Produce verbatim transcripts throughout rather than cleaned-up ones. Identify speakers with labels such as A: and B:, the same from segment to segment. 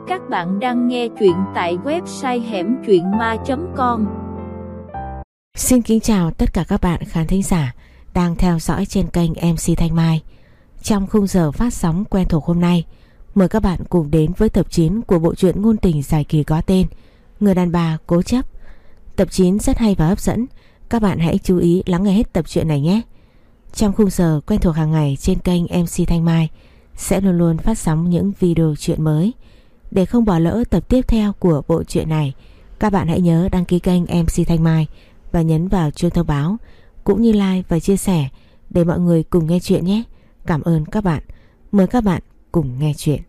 A: Các bạn đang nghe truyện tại website hẻm truyện ma chấm com.
B: Xin kính chào tất cả các bạn khán thính giả đang theo dõi trên kênh em xê Thanh Mai. Trong khung giờ phát sóng quen thuộc hôm nay, mời các bạn cùng đến với tập chín của bộ truyện ngôn tình dài kỳ có tên Người đàn bà cố chấp. Tập chín rất hay và hấp dẫn, các bạn hãy chú ý lắng nghe hết tập truyện này nhé. Trong khung giờ quen thuộc hàng ngày trên kênh em xê Thanh Mai sẽ luôn luôn phát sóng những video truyện mới. Để không bỏ lỡ tập tiếp theo của bộ truyện này, các bạn hãy nhớ đăng ký kênh em xê Thanh Mai và nhấn vào chuông thông báo, cũng như like và chia sẻ để mọi người cùng nghe chuyện nhé. Cảm ơn các bạn. Mời các bạn cùng nghe chuyện.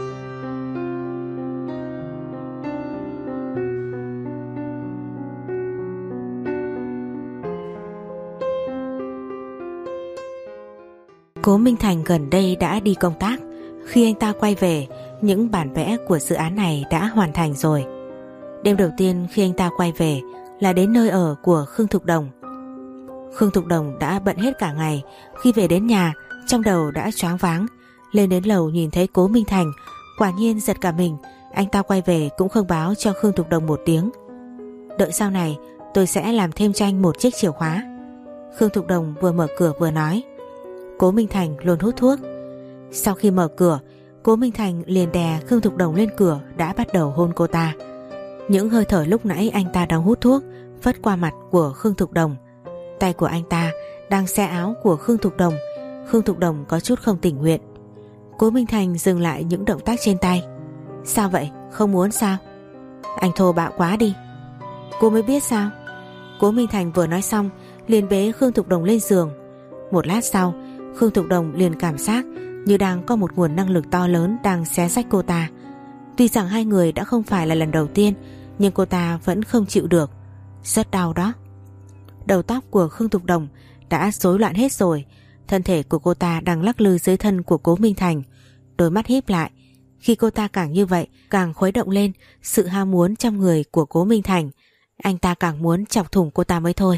B: Cố Minh Thành gần đây đã đi công tác. Khi anh ta quay về, những bản vẽ của dự án này đã hoàn thành rồi. Đêm đầu tiên khi anh ta quay về là đến nơi ở của Khương Thục Đồng. Khương Thục Đồng đã bận hết cả ngày. Khi về đến nhà, trong đầu đã choáng váng. Lên đến lầu nhìn thấy Cố Minh Thành, quả nhiên giật cả mình. Anh ta quay về cũng không báo cho Khương Thục Đồng một tiếng. Đợi sau này tôi sẽ làm thêm cho anh một chiếc chìa khóa. Khương Thục Đồng vừa mở cửa vừa nói. Cố Minh Thành luôn hút thuốc. Sau khi mở cửa, Cố Minh Thành liền đè Khương Thục Đồng lên cửa, đã bắt đầu hôn cô ta. Những hơi thở lúc nãy anh ta đang hút thuốc phất qua mặt của Khương Thục Đồng. Tay của anh ta đang xé áo của Khương Thục Đồng. Khương Thục Đồng có chút không tình nguyện. Cố Minh Thành dừng lại những động tác trên tay. Sao vậy? Không muốn sao? Anh thô bạo quá đi. Cô mới biết sao? Cố Minh Thành vừa nói xong liền bế Khương Thục Đồng lên giường. Một lát sau, Khương Thục Đồng liền cảm giác như đang có một nguồn năng lực to lớn đang xé rách cô ta. Tuy rằng hai người đã không phải là lần đầu tiên, nhưng cô ta vẫn không chịu được. Rất đau đó. Đầu tóc của Khương Thục Đồng đã rối loạn hết rồi. Thân thể của cô ta đang lắc lư dưới thân của Cố Minh Thành. Đôi mắt híp lại. Khi cô ta càng như vậy, càng khuấy động lên sự ham muốn trong người của Cố Minh Thành. Anh ta càng muốn chọc thủng cô ta mới thôi.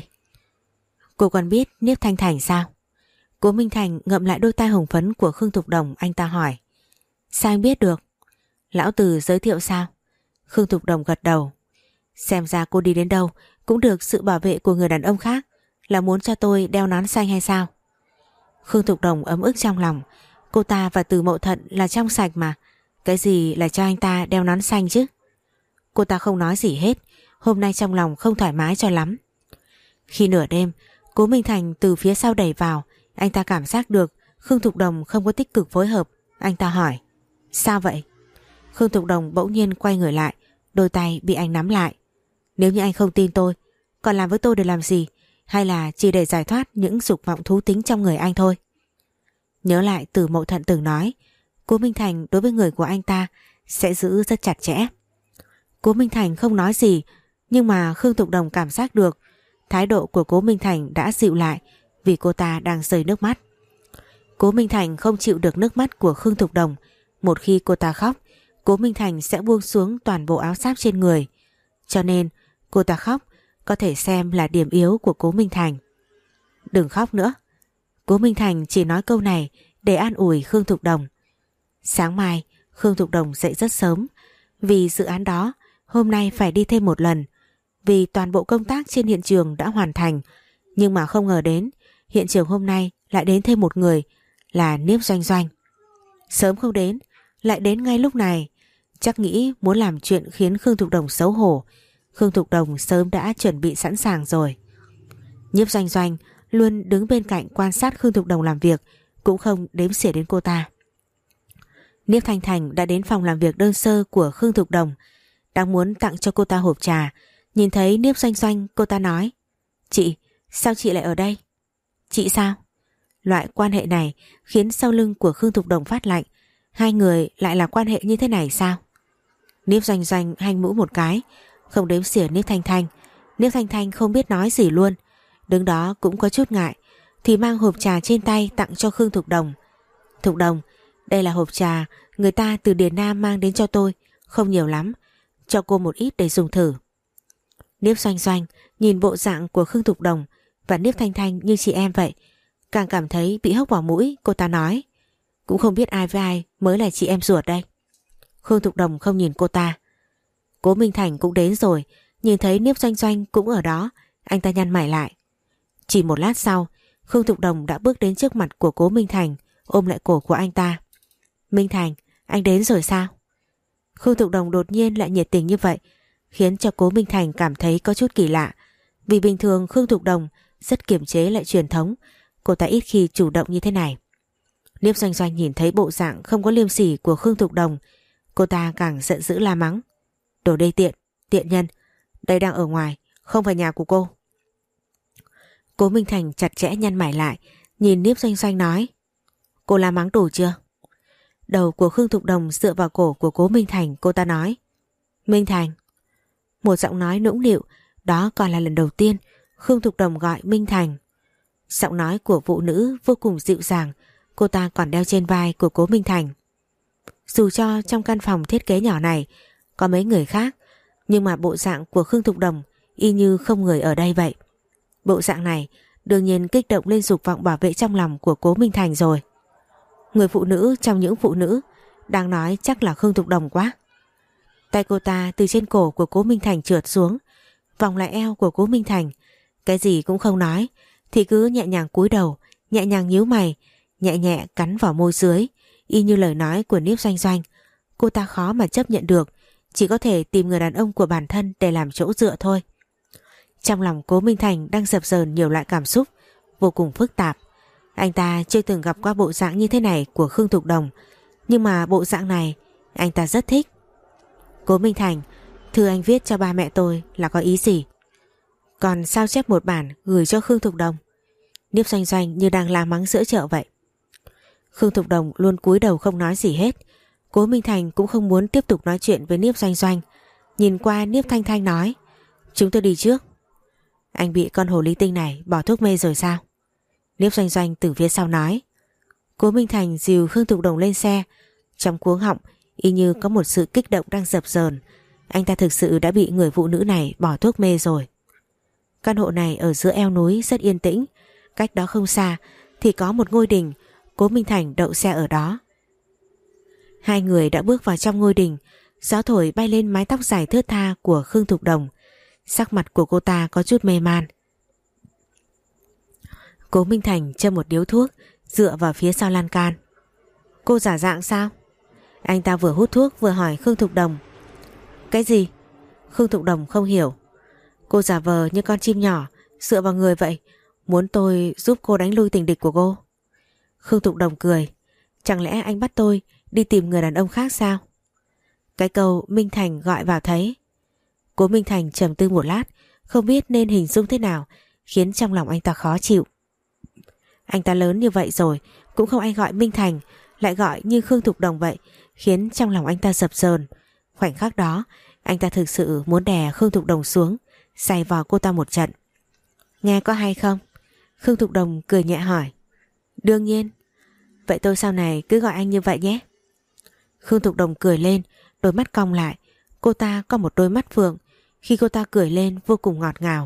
B: Cô còn biết Niếp Thanh Thành sao? Cố Minh Thành ngậm lại đôi tai hồng phấn của Khương Thục Đồng. Anh ta hỏi. Sao anh biết được? Lão Từ giới thiệu sao? Khương Thục Đồng gật đầu. Xem ra cô đi đến đâu cũng được sự bảo vệ của người đàn ông khác. Là muốn cho tôi đeo nón xanh hay sao? Khương Thục Đồng ấm ức trong lòng. Cô ta và Từ Mậu Thận là trong sạch mà. Cái gì là cho anh ta đeo nón xanh chứ? Cô ta không nói gì hết. Hôm nay trong lòng không thoải mái cho lắm. Khi nửa đêm, Cố Minh Thành từ phía sau đẩy vào. Anh ta cảm giác được Khương Thục Đồng không có tích cực phối hợp. Anh ta hỏi. Sao vậy? Khương Thục Đồng bỗng nhiên quay người lại. Đôi tay bị anh nắm lại. Nếu như anh không tin tôi, còn làm với tôi để làm gì? Hay là chỉ để giải thoát những dục vọng thú tính trong người anh thôi? Nhớ lại Từ Mậu Thận từng nói, Cố Minh Thành đối với người của anh ta sẽ giữ rất chặt chẽ. Cố Minh Thành không nói gì, nhưng mà Khương Thục Đồng cảm giác được thái độ của Cố Minh Thành đã dịu lại vì cô ta đang rơi nước mắt. Cố Minh Thành không chịu được nước mắt của Khương Thục Đồng. Một khi cô ta khóc, Cố Minh Thành sẽ buông xuống toàn bộ áo giáp trên người. Cho nên cô ta khóc có thể xem là điểm yếu của Cố Minh Thành. Đừng khóc nữa. Cố Minh Thành chỉ nói câu này để an ủi Khương Thục Đồng. Sáng mai Khương Thục Đồng dậy rất sớm. Vì dự án đó hôm nay phải đi thêm một lần. Vì toàn bộ công tác trên hiện trường đã hoàn thành. Nhưng mà không ngờ đến hiện trường hôm nay lại đến thêm một người, là Niếp Doanh Doanh. Sớm không đến, lại đến ngay lúc này. Chắc nghĩ muốn làm chuyện khiến Khương Thục Đồng xấu hổ. Khương Thục Đồng sớm đã chuẩn bị sẵn sàng rồi. Niếp Doanh Doanh luôn đứng bên cạnh quan sát Khương Thục Đồng làm việc, cũng không đếm xỉa đến cô ta. Niếp Thanh Thành đã đến phòng làm việc đơn sơ của Khương Thục Đồng, đang muốn tặng cho cô ta hộp trà. Nhìn thấy Niếp Doanh Doanh, cô ta nói. Chị, sao chị lại ở đây? Chị sao? Loại quan hệ này khiến sau lưng của Khương Thục Đồng phát lạnh. Hai người lại là quan hệ như thế này sao? Niếp Doanh Doanh hanh mũi một cái, không đếm xỉa Niếp Thanh Thanh. Niếp Thanh Thanh không biết nói gì luôn, đứng đó cũng có chút ngại, thì mang hộp trà trên tay tặng cho Khương Thục Đồng. Thục Đồng, đây là hộp trà người ta từ Điền Nam mang đến cho tôi, không nhiều lắm, cho cô một ít để dùng thử. Niếp Doanh Doanh nhìn bộ dạng của Khương Thục Đồng và Niếp Thanh Thanh như chị em vậy, càng cảm thấy bị hốc vào mũi. Cô ta nói, cũng không biết ai với ai mới là chị em ruột đây. Khương Thục Đồng không nhìn cô ta. Cố Minh Thành cũng đến rồi, nhìn thấy Niếp Doanh Doanh cũng ở đó, anh ta nhăn mày lại. Chỉ một lát sau, Khương Thục Đồng đã bước đến trước mặt của Cố Minh Thành, ôm lại cổ của anh ta. Minh Thành, anh đến rồi sao? Khương Thục Đồng đột nhiên lại nhiệt tình như vậy, khiến cho Cố Minh Thành cảm thấy có chút kỳ lạ. Vì bình thường Khương Thục Đồng rất kiềm chế lại truyền thống, cô ta ít khi chủ động như thế này. Niếp Doanh Doanh nhìn thấy bộ dạng không có liêm sỉ của Khương Thục Đồng, cô ta càng giận dữ la mắng. Đồ đê tiện, tiện nhân, đây đang ở ngoài, không phải nhà của cô. Cố Minh Thành chặt chẽ nhăn mày lại, nhìn Niếp Doanh Doanh nói. Cô la mắng đủ chưa? Đầu của Khương Thục Đồng dựa vào cổ của Cố Minh Thành, cô ta nói. Minh Thành. Một giọng nói nũng nịu, đó còn là lần đầu tiên Khương Thục Đồng gọi Minh Thành. Giọng nói của phụ nữ vô cùng dịu dàng, cô ta còn đeo trên vai của Cố Minh Thành. Dù cho trong căn phòng thiết kế nhỏ này có mấy người khác, nhưng mà bộ dạng của Khương Thục Đồng y như không người ở đây vậy. Bộ dạng này đương nhiên kích động lên dục vọng bảo vệ trong lòng của Cố Minh Thành rồi. Người phụ nữ trong những phụ nữ đang nói chắc là Khương Thục Đồng quá. Tay cô ta từ trên cổ của Cố Minh Thành trượt xuống, vòng lại eo của Cố Minh Thành, cái gì cũng không nói, thì cứ nhẹ nhàng cúi đầu, nhẹ nhàng nhíu mày, nhẹ nhẹ cắn vào môi dưới, y như lời nói của Niếp Doanh Doanh. Cô ta khó mà chấp nhận được, chỉ có thể tìm người đàn ông của bản thân để làm chỗ dựa thôi. Trong lòng Cố Minh Thành đang dập dờn nhiều loại cảm xúc vô cùng phức tạp. Anh ta chưa từng gặp qua bộ dạng như thế này của Khương Thục Đồng, nhưng mà bộ dạng này anh ta rất thích. Cố Minh Thành, thư anh viết cho ba mẹ tôi là có ý gì? Còn sao chép một bản gửi cho Khương Thục Đồng? Niếp Doanh Doanh như đang la mắng giữa chợ vậy. Khương Thục Đồng luôn cúi đầu không nói gì hết. Cố Minh Thành cũng không muốn tiếp tục nói chuyện với Niếp Doanh Doanh. Nhìn qua Niếp Thanh Thanh nói. Chúng tôi đi trước. Anh bị con hồ ly tinh này bỏ thuốc mê rồi sao? Niếp Doanh Doanh từ phía sau nói. Cố Minh Thành dìu Khương Thục Đồng lên xe. Trong cuống họng y như có một sự kích động đang dập dờn. Anh ta thực sự đã bị người phụ nữ này bỏ thuốc mê rồi. Căn hộ này ở giữa eo núi rất yên tĩnh. Cách đó không xa thì có một ngôi đình. Cố Minh Thành đậu xe ở đó. Hai người đã bước vào trong ngôi đình. Gió thổi bay lên mái tóc dài thướt tha của Khương Thục Đồng. Sắc mặt của cô ta có chút mê man. Cố Minh Thành châm một điếu thuốc, dựa vào phía sau lan can. Cô giả dạng sao? Anh ta vừa hút thuốc vừa hỏi Khương Thục Đồng. Cái gì? Khương Thục Đồng không hiểu. Cô giả vờ như con chim nhỏ dựa vào người vậy, muốn tôi giúp cô đánh lui tình địch của cô. Khương Thục Đồng cười. Chẳng lẽ anh bắt tôi đi tìm người đàn ông khác sao? Cái câu Minh Thành gọi vào thấy. Cố Minh Thành trầm tư một lát, không biết nên hình dung thế nào, khiến trong lòng anh ta khó chịu. Anh ta lớn như vậy rồi cũng không ai gọi Minh Thành, lại gọi như Khương Thục Đồng vậy, khiến trong lòng anh ta dập dờn. Khoảnh khắc đó anh ta thực sự muốn đè Khương Thục Đồng xuống, giày vào cô ta một trận. Nghe có hay không? Khương Thục Đồng cười nhẹ hỏi. Đương nhiên. Vậy tôi sau này cứ gọi anh như vậy nhé. Khương Thục Đồng cười lên, đôi mắt cong lại. Cô ta có một đôi mắt phượng, khi cô ta cười lên vô cùng ngọt ngào.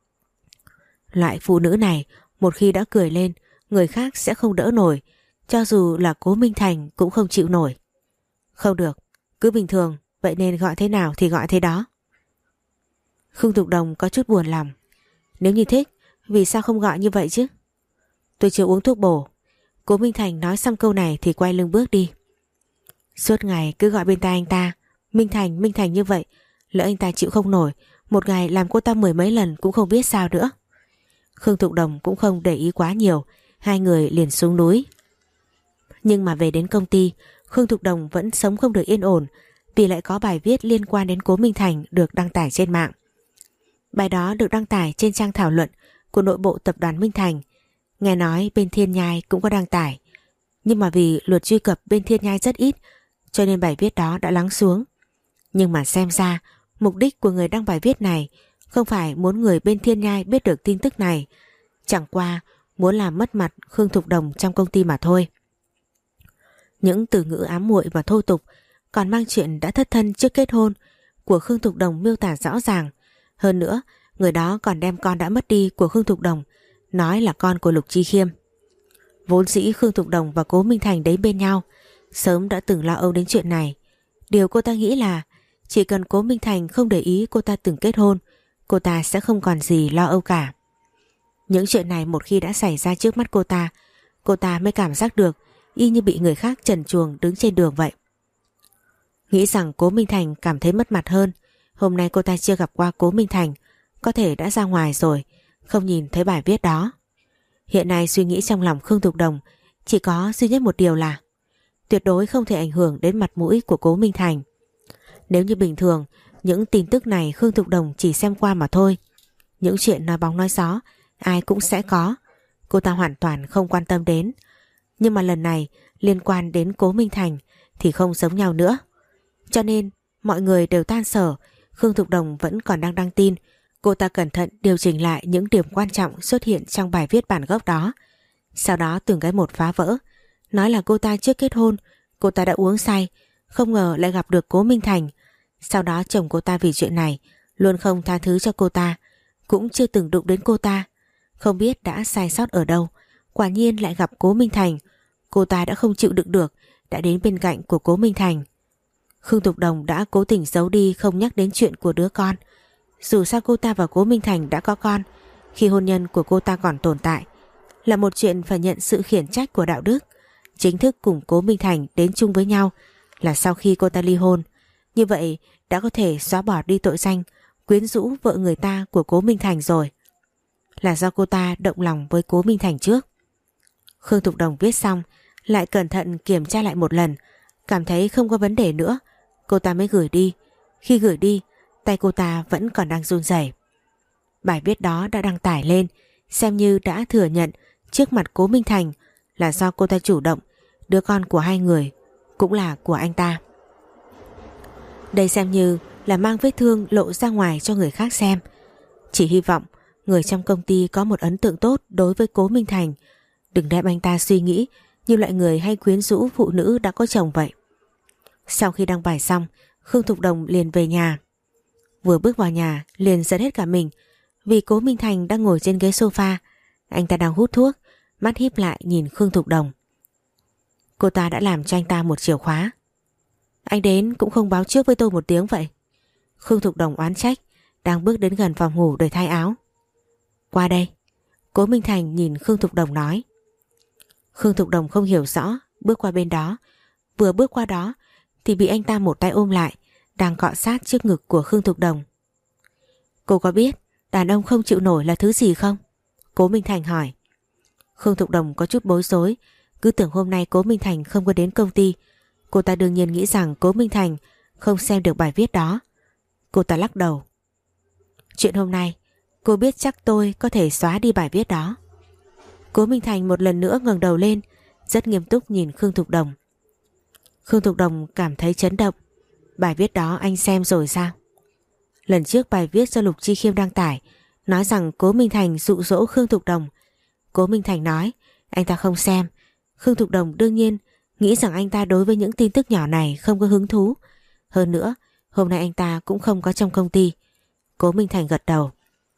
B: Loại phụ nữ này một khi đã cười lên, người khác sẽ không đỡ nổi, cho dù là Cố Minh Thành cũng không chịu nổi. Không được, cứ bình thường, vậy nên gọi thế nào thì gọi thế đó. Khương Thục Đồng có chút buồn lòng. Nếu như thích, vì sao không gọi như vậy chứ? Tôi chưa uống thuốc bổ. Cố Minh Thành nói xong câu này thì quay lưng bước đi. Suốt ngày cứ gọi bên tai anh ta Minh Thành, Minh Thành như vậy, lỡ anh ta chịu không nổi, một ngày làm cô ta mười mấy lần cũng không biết sao nữa. Khương Thục Đồng cũng không để ý quá nhiều, hai người liền xuống núi. Nhưng mà về đến công ty, Khương Thục Đồng vẫn sống không được yên ổn, vì lại có bài viết liên quan đến Cố Minh Thành được đăng tải trên mạng. Bài đó được đăng tải trên trang thảo luận của nội bộ tập đoàn Minh Thành. Nghe nói bên Thiên Nhai cũng có đăng tải, nhưng mà vì lượt truy cập bên Thiên Nhai rất ít, cho nên bài viết đó đã lắng xuống. Nhưng mà xem ra mục đích của người đăng bài viết này không phải muốn người bên Thiên Nhai biết được tin tức này, chẳng qua muốn làm mất mặt Khương Thục Đồng trong công ty mà thôi. Những từ ngữ ám muội và thô tục, còn mang chuyện đã thất thân trước kết hôn của Khương Thục Đồng miêu tả rõ ràng. Hơn nữa, người đó còn đem con đã mất đi của Khương Thục Đồng nói là con của Lục Chi Khiêm. Vốn dĩ Khương Thục Đồng và Cố Minh Thành đấy bên nhau, sớm đã từng lo âu đến chuyện này. Điều cô ta nghĩ là chỉ cần Cố Minh Thành không để ý cô ta từng kết hôn, cô ta sẽ không còn gì lo âu cả. Những chuyện này một khi đã xảy ra trước mắt cô ta, cô ta mới cảm giác được y như bị người khác trần truồng đứng trên đường vậy. Nghĩ rằng Cố Minh Thành cảm thấy mất mặt hơn. Hôm nay cô ta chưa gặp qua Cố Minh Thành, có thể đã ra ngoài rồi, không nhìn thấy bài viết đó. Hiện nay suy nghĩ trong lòng Khương Thục Đồng chỉ có duy nhất một điều là tuyệt đối không thể ảnh hưởng đến mặt mũi của Cố Minh Thành. Nếu như bình thường, những tin tức này Khương Thục Đồng chỉ xem qua mà thôi. Những chuyện nói bóng nói gió ai cũng sẽ có, cô ta hoàn toàn không quan tâm đến. Nhưng mà lần này liên quan đến Cố Minh Thành thì không giống nhau nữa. Cho nên mọi người đều tan sở, Khương Thục Đồng vẫn còn đang đăng tin. Cô ta cẩn thận điều chỉnh lại những điểm quan trọng xuất hiện trong bài viết bản gốc đó. Sau đó từng cái một phá vỡ, nói là cô ta trước kết hôn, cô ta đã uống say, không ngờ lại gặp được Cố Minh Thành. Sau đó chồng cô ta vì chuyện này luôn không tha thứ cho cô ta, cũng chưa từng đụng đến cô ta. Không biết đã sai sót ở đâu, quả nhiên lại gặp Cố Minh Thành. Cô ta đã không chịu đựng được, đã đến bên cạnh của Cố Minh Thành. Khương Thục Đồng đã cố tình giấu đi không nhắc đến chuyện của đứa con. Dù sao cô ta và Cố Minh Thành đã có con khi hôn nhân của cô ta còn tồn tại, là một chuyện phải nhận sự khiển trách của đạo đức. Chính thức cùng Cố Minh Thành đến chung với nhau là sau khi cô ta ly hôn. Như vậy đã có thể xóa bỏ đi tội danh quyến rũ vợ người ta của Cố Minh Thành rồi. Là do cô ta động lòng với Cố Minh Thành trước. Khương Thục Đồng viết xong lại cẩn thận kiểm tra lại một lần, cảm thấy không có vấn đề nữa, cô ta mới gửi đi. Khi gửi đi, tay cô ta vẫn còn đang run rẩy. Bài viết đó đã đăng tải lên, xem như đã thừa nhận trước mặt Cố Minh Thành là do cô ta chủ động, đứa con của hai người cũng là của anh ta. Đây xem như là mang vết thương lộ ra ngoài cho người khác xem. Chỉ hy vọng người trong công ty có một ấn tượng tốt đối với Cố Minh Thành, đừng đem anh ta suy nghĩ như loại người hay quyến rũ phụ nữ đã có chồng vậy. Sau khi đăng bài xong, Khương Thục Đồng liền về nhà. Vừa bước vào nhà liền giật hết cả mình, vì Cố Minh Thành đang ngồi trên ghế sofa. Anh ta đang hút thuốc, mắt híp lại nhìn Khương Thục Đồng. Cô ta đã làm cho anh ta một chìa khóa. Anh đến cũng không báo trước với tôi một tiếng vậy. Khương Thục Đồng oán trách, đang bước đến gần phòng ngủ để thay áo. Qua đây. Cố Minh Thành nhìn Khương Thục Đồng nói. Khương Thục Đồng không hiểu rõ, bước qua bên đó. Vừa bước qua đó thì bị anh ta một tay ôm lại, đang cọ sát trước ngực của Khương Thục Đồng. Cô có biết đàn ông không chịu nổi là thứ gì không? Cố Minh Thành hỏi. Khương Thục Đồng có chút bối rối, cứ tưởng hôm nay Cố Minh Thành không có đến công ty. Cô ta đương nhiên nghĩ rằng Cố Minh Thành không xem được bài viết đó. Cô ta lắc đầu. Chuyện hôm nay cô biết chắc tôi có thể xóa đi bài viết đó. Cố Minh Thành một lần nữa ngẩng đầu lên, rất nghiêm túc nhìn Khương Thục Đồng. Khương Thục Đồng cảm thấy chấn động. Bài viết đó anh xem rồi sao? Lần trước bài viết do Lục Chi Khiêm đăng tải nói rằng Cố Minh Thành dụ dỗ Khương Thục Đồng. Cố Minh Thành nói anh ta không xem. Khương Thục Đồng đương nhiên nghĩ rằng anh ta đối với những tin tức nhỏ này không có hứng thú. Hơn nữa, hôm nay anh ta cũng không có trong công ty. Cố Minh Thành gật đầu.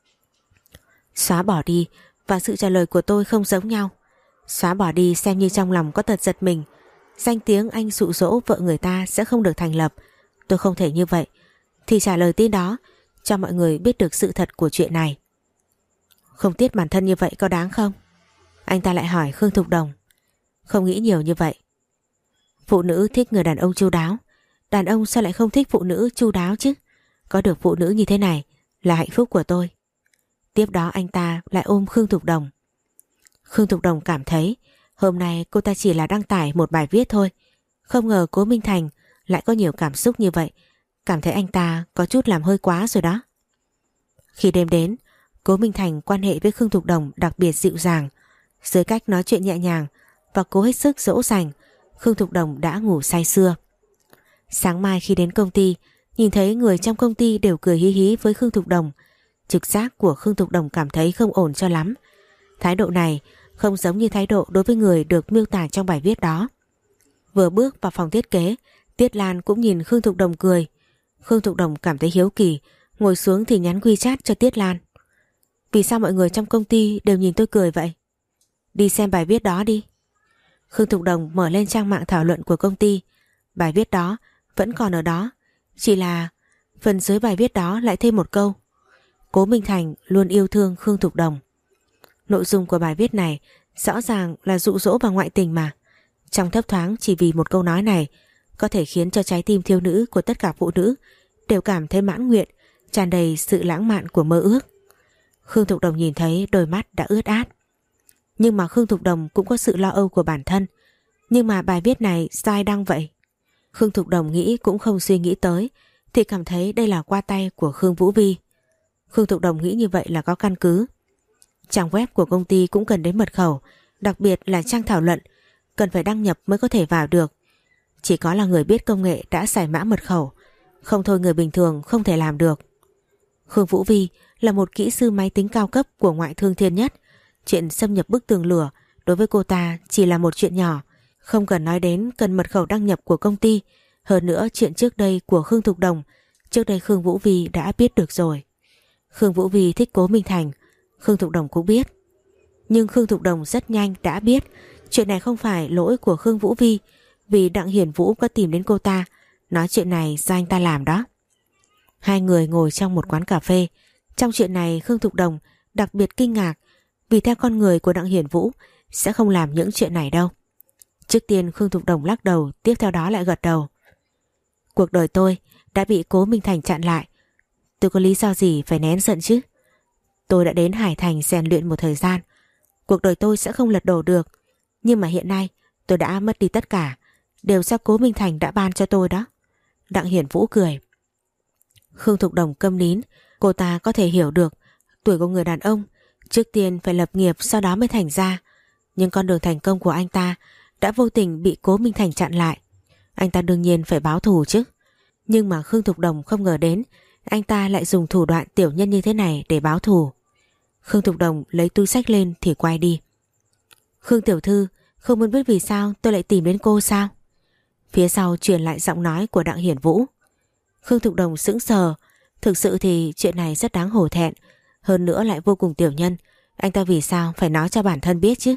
B: Xóa bỏ đi và sự trả lời của tôi không giống nhau. Xóa bỏ đi xem như trong lòng có tật giật mình. Danh tiếng anh dụ dỗ vợ người ta sẽ không được thành lập. Tôi không thể như vậy. Thì trả lời tin đó, cho mọi người biết được sự thật của chuyện này. Không tiếc bản thân như vậy có đáng không? Anh ta lại hỏi Khương Thục Đồng. Không nghĩ nhiều như vậy. Phụ nữ thích người đàn ông chu đáo. Đàn ông sao lại không thích phụ nữ chu đáo chứ? Có được phụ nữ như thế này là hạnh phúc của tôi. Tiếp đó anh ta lại ôm Khương Thục Đồng. Khương Thục Đồng cảm thấy hôm nay cô ta chỉ là đăng tải một bài viết thôi. Không ngờ Cố Minh Thành lại có nhiều cảm xúc như vậy. Cảm thấy anh ta có chút làm hơi quá rồi đó. Khi đêm đến, Cố Minh Thành quan hệ với Khương Thục Đồng đặc biệt dịu dàng. Dưới cách nói chuyện nhẹ nhàng và cố hết sức dỗ dành, Khương Thục Đồng đã ngủ say sưa. Sáng mai khi đến công ty, nhìn thấy người trong công ty đều cười hí hí với Khương Thục Đồng. Trực giác của Khương Thục Đồng cảm thấy không ổn cho lắm. Thái độ này không giống như thái độ đối với người được miêu tả trong bài viết đó. Vừa bước vào phòng thiết kế, Tiết Lan cũng nhìn Khương Thục Đồng cười. Khương Thục Đồng cảm thấy hiếu kỳ, ngồi xuống thì nhắn WeChat cho Tiết Lan. Vì sao mọi người trong công ty đều nhìn tôi cười vậy? Đi xem bài viết đó đi. Khương Thục Đồng mở lên trang mạng thảo luận của công ty. Bài viết đó vẫn còn ở đó, chỉ là phần dưới bài viết đó lại thêm một câu: Cố Minh Thành luôn yêu thương Khương Thục Đồng. Nội dung của bài viết này rõ ràng là dụ dỗ và ngoại tình mà. Trong thấp thoáng chỉ vì một câu nói này có thể khiến cho trái tim thiếu nữ của tất cả phụ nữ đều cảm thấy mãn nguyện, tràn đầy sự lãng mạn của mơ ước. Khương Thục Đồng nhìn thấy đôi mắt đã ướt át. Nhưng mà Khương Thục Đồng cũng có sự lo âu của bản thân. Nhưng mà bài viết này sao ai đăng vậy? Khương Thục Đồng nghĩ cũng không suy nghĩ tới thì cảm thấy đây là qua tay của Khương Vũ Vi. Khương Thục Đồng nghĩ như vậy là có căn cứ. Trang web của công ty cũng cần đến mật khẩu, đặc biệt là trang thảo luận, cần phải đăng nhập mới có thể vào được. Chỉ có là người biết công nghệ đã giải mã mật khẩu, không thôi người bình thường không thể làm được. Khương Vũ Vi là một kỹ sư máy tính cao cấp của ngoại thương thiên nhất. Chuyện xâm nhập bức tường lửa đối với cô ta chỉ là một chuyện nhỏ, không cần nói đến cần mật khẩu đăng nhập của công ty. Hơn nữa chuyện trước đây của Khương Thục Đồng, trước đây Khương Vũ Vi đã biết được rồi. Khương Vũ Vi thích Cố Minh Thành, Khương Thục Đồng cũng biết. Nhưng Khương Thục Đồng rất nhanh đã biết chuyện này không phải lỗi của Khương Vũ Vi, vì Đặng Hiển Vũ có tìm đến cô ta nói chuyện này do anh ta làm đó. Hai người ngồi trong một quán cà phê. Trong chuyện này Khương Thục Đồng đặc biệt kinh ngạc, vì theo con người của Đặng Hiển Vũ sẽ không làm những chuyện này đâu. Trước tiên Khương Thục Đồng lắc đầu, tiếp theo đó lại gật đầu. Cuộc đời tôi đã bị Cố Minh Thành chặn lại, tôi có lý do gì phải nén giận chứ? Tôi đã đến Hải Thành rèn luyện một thời gian, cuộc đời tôi sẽ không lật đổ được. Nhưng mà hiện nay tôi đã mất đi tất cả, đều do Cố Minh Thành đã ban cho tôi đó. Đặng Hiển Vũ cười. Khương Thục Đồng câm nín. Cô ta có thể hiểu được tuổi của người đàn ông trước tiên phải lập nghiệp, sau đó mới thành ra. Nhưng con đường thành công của anh ta đã vô tình bị Cố Minh Thành chặn lại. Anh ta đương nhiên phải báo thù chứ. Nhưng mà Khương Thục Đồng không ngờ đến anh ta lại dùng thủ đoạn tiểu nhân như thế này để báo thù. Khương Thục Đồng lấy túi xách lên thì quay đi. Khương tiểu thư, không muốn biết vì sao tôi lại tìm đến cô sao? Phía sau truyền lại giọng nói của Đặng Hiển Vũ. Khương Thục Đồng sững sờ. Thực sự thì chuyện này rất đáng hổ thẹn, hơn nữa lại vô cùng tiểu nhân. Anh ta vì sao phải nói cho bản thân biết chứ?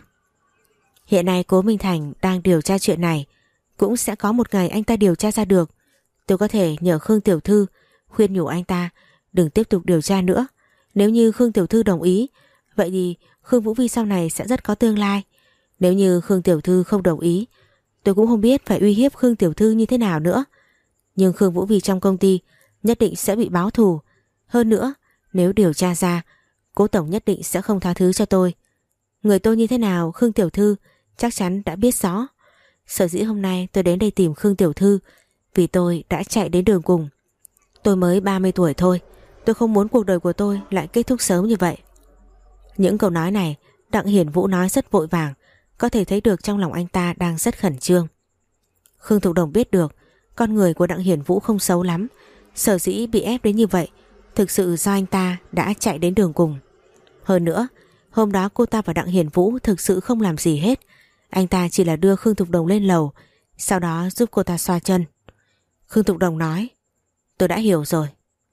B: Hiện nay Cố Minh Thành đang điều tra chuyện này, cũng sẽ có một ngày anh ta điều tra ra được. Tôi có thể nhờ Khương tiểu thư khuyên nhủ anh ta đừng tiếp tục điều tra nữa. Nếu như Khương tiểu thư đồng ý, vậy thì Khương Vũ Vi sau này sẽ rất có tương lai. Nếu như Khương tiểu thư không đồng ý, tôi cũng không biết phải uy hiếp Khương tiểu thư như thế nào nữa. Nhưng Khương Vũ Vi trong công ty nhất định sẽ bị báo thù. Hơn nữa, nếu điều tra ra, Cố tổng nhất định sẽ không tha thứ cho tôi. Người tôi như thế nào Khương tiểu thư chắc chắn đã biết rõ. Sở dĩ hôm nay tôi đến đây tìm Khương tiểu thư vì tôi đã chạy đến đường cùng. Tôi mới ba mươi tuổi thôi, tôi không muốn cuộc đời của tôi lại kết thúc sớm như vậy. Những câu nói này Đặng Hiển Vũ nói rất vội vàng, có thể thấy được trong lòng anh ta đang rất khẩn trương. Khương Thục Đồng biết được con người của Đặng Hiển Vũ không xấu lắm, sở dĩ bị ép đến như vậy thực sự do anh ta đã chạy đến đường cùng. Hơn nữa, hôm đó cô ta và Đặng Hiển Vũ thực sự không làm gì hết. Anh ta chỉ là đưa Khương Thục Đồng lên lầu, sau đó giúp cô ta xoa chân. Khương Thục Đồng nói, tôi đã hiểu rồi.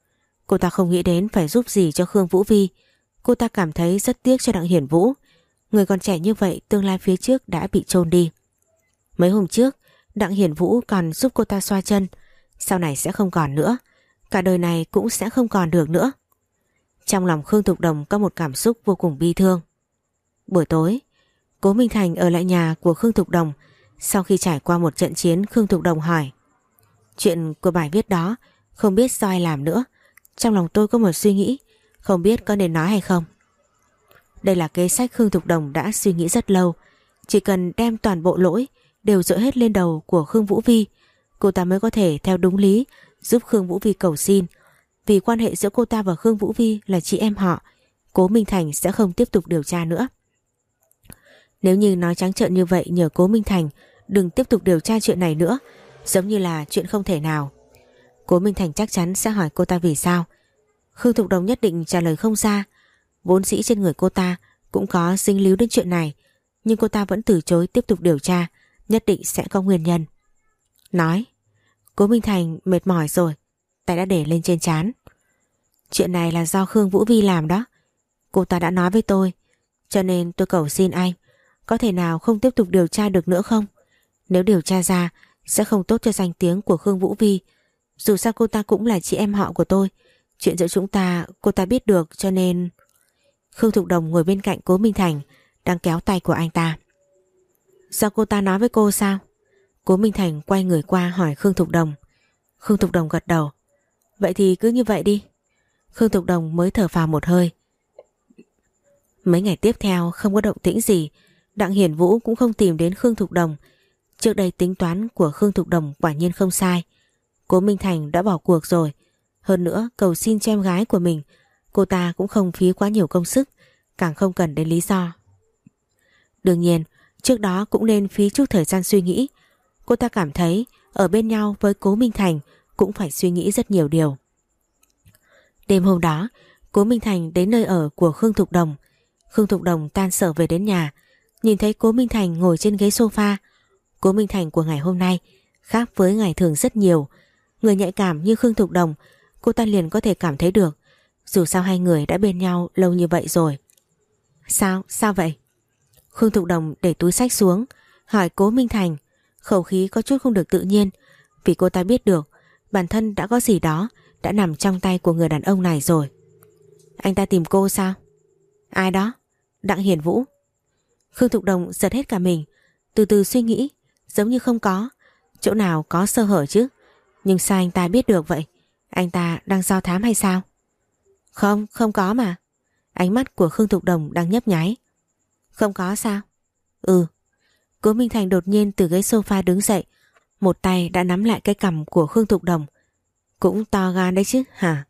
B: Cô ta không nghĩ đến phải giúp gì cho Khương Vũ Vi. Cô ta cảm thấy rất tiếc cho Đặng Hiển Vũ. Người còn trẻ như vậy tương lai phía trước đã bị chôn đi. Mấy hôm trước Đặng Hiển Vũ còn giúp cô ta xoa chân, sau này sẽ không còn nữa, cả đời này cũng sẽ không còn được nữa. Trong lòng Khương Thục Đồng có một cảm xúc vô cùng bi thương. Buổi tối, Cố Minh Thành ở lại nhà của Khương Thục Đồng. Sau khi trải qua một trận chiến, Khương Thục Đồng hỏi, chuyện của bài viết đó không biết do ai làm nữa. Trong lòng tôi có một suy nghĩ, không biết có nên nói hay không. Đây là kế sách Khương Thục Đồng đã suy nghĩ rất lâu. Chỉ cần đem toàn bộ lỗi đều dội hết lên đầu của Khương Vũ Vi, cô ta mới có thể theo đúng lý giúp Khương Vũ Vi cầu xin. Vì quan hệ giữa cô ta và Khương Vũ Vi là chị em họ, Cố Minh Thành sẽ không tiếp tục điều tra nữa. Nếu như nói trắng trợn như vậy, nhờ Cố Minh Thành đừng tiếp tục điều tra chuyện này nữa, giống như là chuyện không thể nào. Cố Minh Thành chắc chắn sẽ hỏi cô ta vì sao. Khương Thục Đồng nhất định trả lời không ra. Vốn dĩ trên người cô ta cũng có dính líu đến chuyện này, nhưng cô ta vẫn từ chối tiếp tục điều tra, nhất định sẽ có nguyên nhân. Nói, Cố Minh Thành mệt mỏi rồi, tay đã để lên trên trán. Chuyện này là do Khương Vũ Vi làm đó. Cô ta đã nói với tôi, cho nên tôi cầu xin anh, có thể nào không tiếp tục điều tra được nữa không? Nếu điều tra ra sẽ không tốt cho danh tiếng của Khương Vũ Vi. Dù sao cô ta cũng là chị em họ của tôi. Chuyện giữa chúng ta cô ta biết được cho nên... Khương Thục Đồng ngồi bên cạnh Cố Minh Thành đang kéo tay của anh ta. Do cô ta nói với cô sao? Cố Minh Thành quay người qua hỏi Khương Thục Đồng. Khương Thục Đồng gật đầu. Vậy thì cứ như vậy đi. Khương Thục Đồng mới thở phào một hơi. Mấy ngày tiếp theo không có động tĩnh gì. Đặng Hiển Vũ cũng không tìm đến Khương Thục Đồng. Trước đây tính toán của Khương Thục Đồng quả nhiên không sai. Cố Minh Thành đã bỏ cuộc rồi. Hơn nữa cầu xin cho em gái của mình, cô ta cũng không phí quá nhiều công sức, càng không cần đến lý do. Đương nhiên trước đó cũng nên phí chút thời gian suy nghĩ. Cô ta cảm thấy ở bên nhau với Cố Minh Thành cũng phải suy nghĩ rất nhiều điều. Đêm hôm đó Cố Minh Thành đến nơi ở của Khương Thục Đồng. Khương Thục Đồng tan sở về đến nhà, nhìn thấy Cố Minh Thành ngồi trên ghế sofa. Cố Minh Thành của ngày hôm nay khác với ngày thường rất nhiều. Người nhạy cảm như Khương Thục Đồng, cô ta liền có thể cảm thấy được. Dù sao hai người đã bên nhau lâu như vậy rồi. Sao? Sao vậy? Khương Thục Đồng để túi xách xuống, hỏi Cố Minh Thành. Khẩu khí có chút không được tự nhiên, vì cô ta biết được bản thân đã có gì đó đã nằm trong tay của người đàn ông này rồi. Anh ta tìm cô sao? Ai đó? Đặng Hiển Vũ. Khương Thục Đồng giật hết cả mình, từ từ suy nghĩ, giống như không có. Chỗ nào có sơ hở chứ? Nhưng sao anh ta biết được vậy? Anh ta đang do thám hay sao? Không, không có mà. Ánh mắt của Khương Thục Đồng đang nhấp nháy. Không có sao? Ừ. Cố Minh Thành đột nhiên từ ghế sofa đứng dậy, một tay đã nắm lại cái cằm của Khương Thục Đồng. Cũng to gan đấy chứ hả?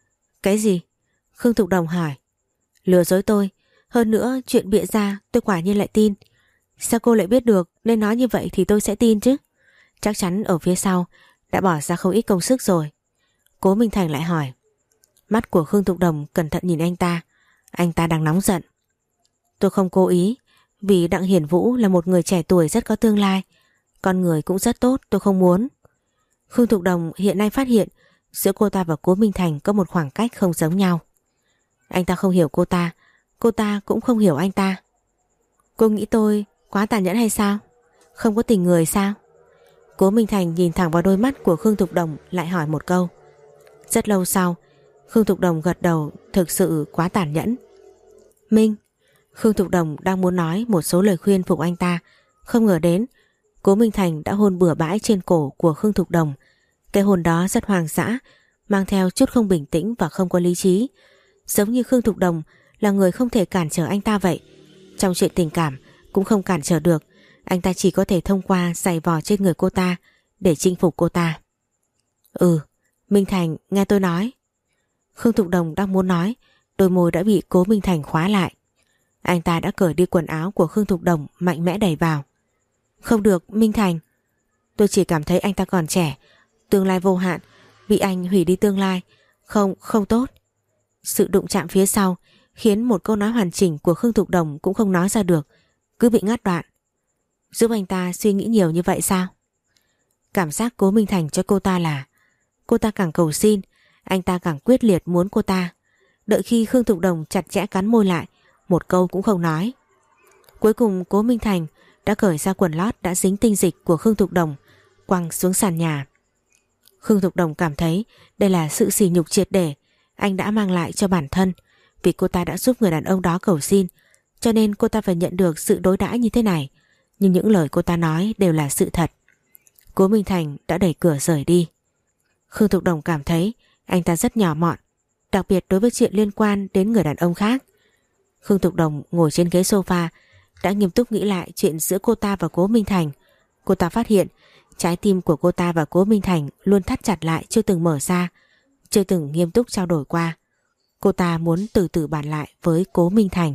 B: Cái gì? Khương Thục Đồng hỏi. Lừa dối tôi, hơn nữa chuyện bịa ra tôi quả nhiên lại tin. Sao cô lại biết được? Nên nói như vậy thì tôi sẽ tin chứ. Chắc chắn ở phía sau đã bỏ ra không ít công sức rồi. Cố Minh Thành lại hỏi. Mắt của Khương Thục Đồng cẩn thận nhìn anh ta. Anh ta đang nóng giận. Tôi không cố ý, vì Đặng Hiển Vũ là một người trẻ tuổi rất có tương lai, con người cũng rất tốt, tôi không muốn. Khương Thục Đồng hiện nay phát hiện giữa cô ta và Cố Minh Thành có một khoảng cách không giống nhau. Anh ta không hiểu cô ta, cô ta cũng không hiểu anh ta. Cô nghĩ tôi quá tàn nhẫn hay sao? Không có tình người sao? Cố Minh Thành nhìn thẳng vào đôi mắt của Khương Thục Đồng lại hỏi một câu. Rất lâu sau Khương Thục Đồng gật đầu. Thực sự quá tàn nhẫn. Minh. Khương Thục Đồng đang muốn nói một số lời khuyên phục anh ta, không ngờ đến Cố Minh Thành đã hôn bừa bãi trên cổ của Khương Thục Đồng. Cái hôn đó rất hoang dã, mang theo chút không bình tĩnh và không có lý trí, giống như Khương Thục Đồng là người không thể cản trở anh ta vậy. Trong chuyện tình cảm cũng không cản trở được, anh ta chỉ có thể thông qua giày vò trên người cô ta để chinh phục cô ta. Ừ, Minh Thành, nghe tôi nói. Khương Thục Đồng đang muốn nói, đôi môi đã bị Cố Minh Thành khóa lại. Anh ta đã cởi đi quần áo của Khương Thục Đồng, mạnh mẽ đẩy vào. Không được, Minh Thành. Tôi chỉ cảm thấy anh ta còn trẻ, tương lai vô hạn, bị anh hủy đi tương lai. Không, không tốt. Sự đụng chạm phía sau khiến một câu nói hoàn chỉnh của Khương Thục Đồng cũng không nói ra được, cứ bị ngắt đoạn. Giúp anh ta suy nghĩ nhiều như vậy sao? Cảm giác Cố Minh Thành cho cô ta là cô ta càng cầu xin, anh ta càng quyết liệt muốn cô ta. Đợi khi Khương Thục Đồng chặt chẽ cắn môi lại, một câu cũng không nói. Cuối cùng Cố Minh Thành đã cởi ra quần lót đã dính tinh dịch của Khương Thục Đồng, quăng xuống sàn nhà. Khương Thục Đồng cảm thấy đây là sự sỉ nhục triệt để anh đã mang lại cho bản thân, vì cô ta đã giúp người đàn ông đó cầu xin, cho nên cô ta phải nhận được sự đối đãi như thế này. Nhưng những lời cô ta nói đều là sự thật. Cố Minh Thành đã đẩy cửa rời đi. Khương Thục Đồng cảm thấy anh ta rất nhỏ mọn, đặc biệt đối với chuyện liên quan đến người đàn ông khác. Khương Thục Đồng ngồi trên ghế sofa đã nghiêm túc nghĩ lại chuyện giữa cô ta và Cố Minh Thành. Cô ta phát hiện trái tim của cô ta và Cố Minh Thành luôn thắt chặt lại, chưa từng mở ra, chưa từng nghiêm túc trao đổi qua. Cô ta muốn từ từ bàn lại với Cố Minh Thành.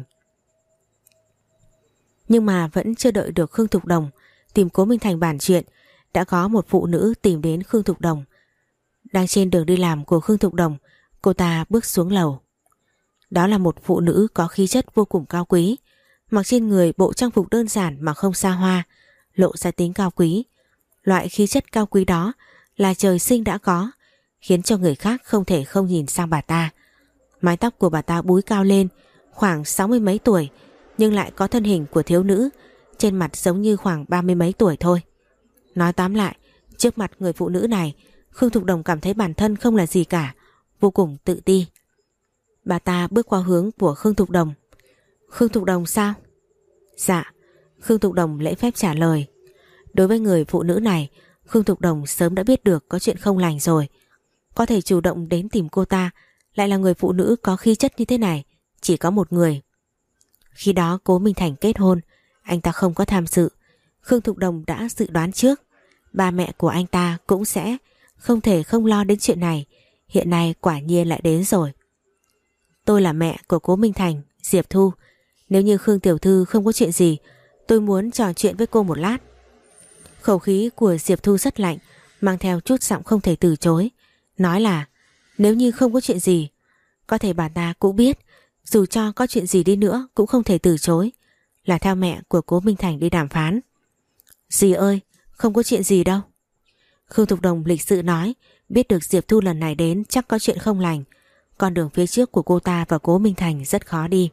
B: Nhưng mà vẫn chưa đợi được Khương Thục Đồng tìm Cố Minh Thành bàn chuyện, đã có một phụ nữ tìm đến Khương Thục Đồng. Đang trên đường đi làm của Khương Thục Đồng, cô ta bước xuống lầu. Đó là một phụ nữ có khí chất vô cùng cao quý, mặc trên người bộ trang phục đơn giản mà không xa hoa, lộ ra tính cao quý. Loại khí chất cao quý đó là trời sinh đã có, khiến cho người khác không thể không nhìn sang bà ta. Mái tóc của bà ta búi cao lên, khoảng sáu mươi mấy tuổi, nhưng lại có thân hình của thiếu nữ, trên mặt giống như khoảng ba mươi mấy tuổi thôi. Nói tóm lại, Trước mặt người phụ nữ này, Khương Thục Đồng cảm thấy bản thân không là gì cả, vô cùng tự ti. Bà ta bước qua hướng của Khương Thục Đồng. Khương Thục Đồng sao? Dạ. Khương Thục Đồng lễ phép trả lời. Đối với người phụ nữ này, Khương Thục Đồng sớm đã biết được có chuyện không lành rồi. Có thể chủ động đến tìm cô ta, lại là người phụ nữ có khí chất như thế này, chỉ có một người. Khi đó Cố Minh Thành kết hôn, anh ta không có tham dự. Khương Thục Đồng đã dự đoán trước, ba mẹ của anh ta cũng sẽ không thể không lo đến chuyện này. Hiện nay quả nhiên lại đến rồi. Tôi là mẹ của Cố Minh Thành, Diệp Thu. Nếu như Khương tiểu thư không có chuyện gì, tôi muốn trò chuyện với cô một lát. Khẩu khí của Diệp Thu rất lạnh, mang theo chút giọng không thể từ chối. Nói là nếu như không có chuyện gì, có thể bà ta cũng biết dù cho có chuyện gì đi nữa cũng không thể từ chối, là theo mẹ của Cố Minh Thành đi đàm phán. Dì ơi, không có chuyện gì đâu. Khương Thục Đồng lịch sự nói, biết được Diệp Thu lần này đến chắc có chuyện không lành. Con đường phía trước của cô ta và Cố Minh Thành rất khó đi.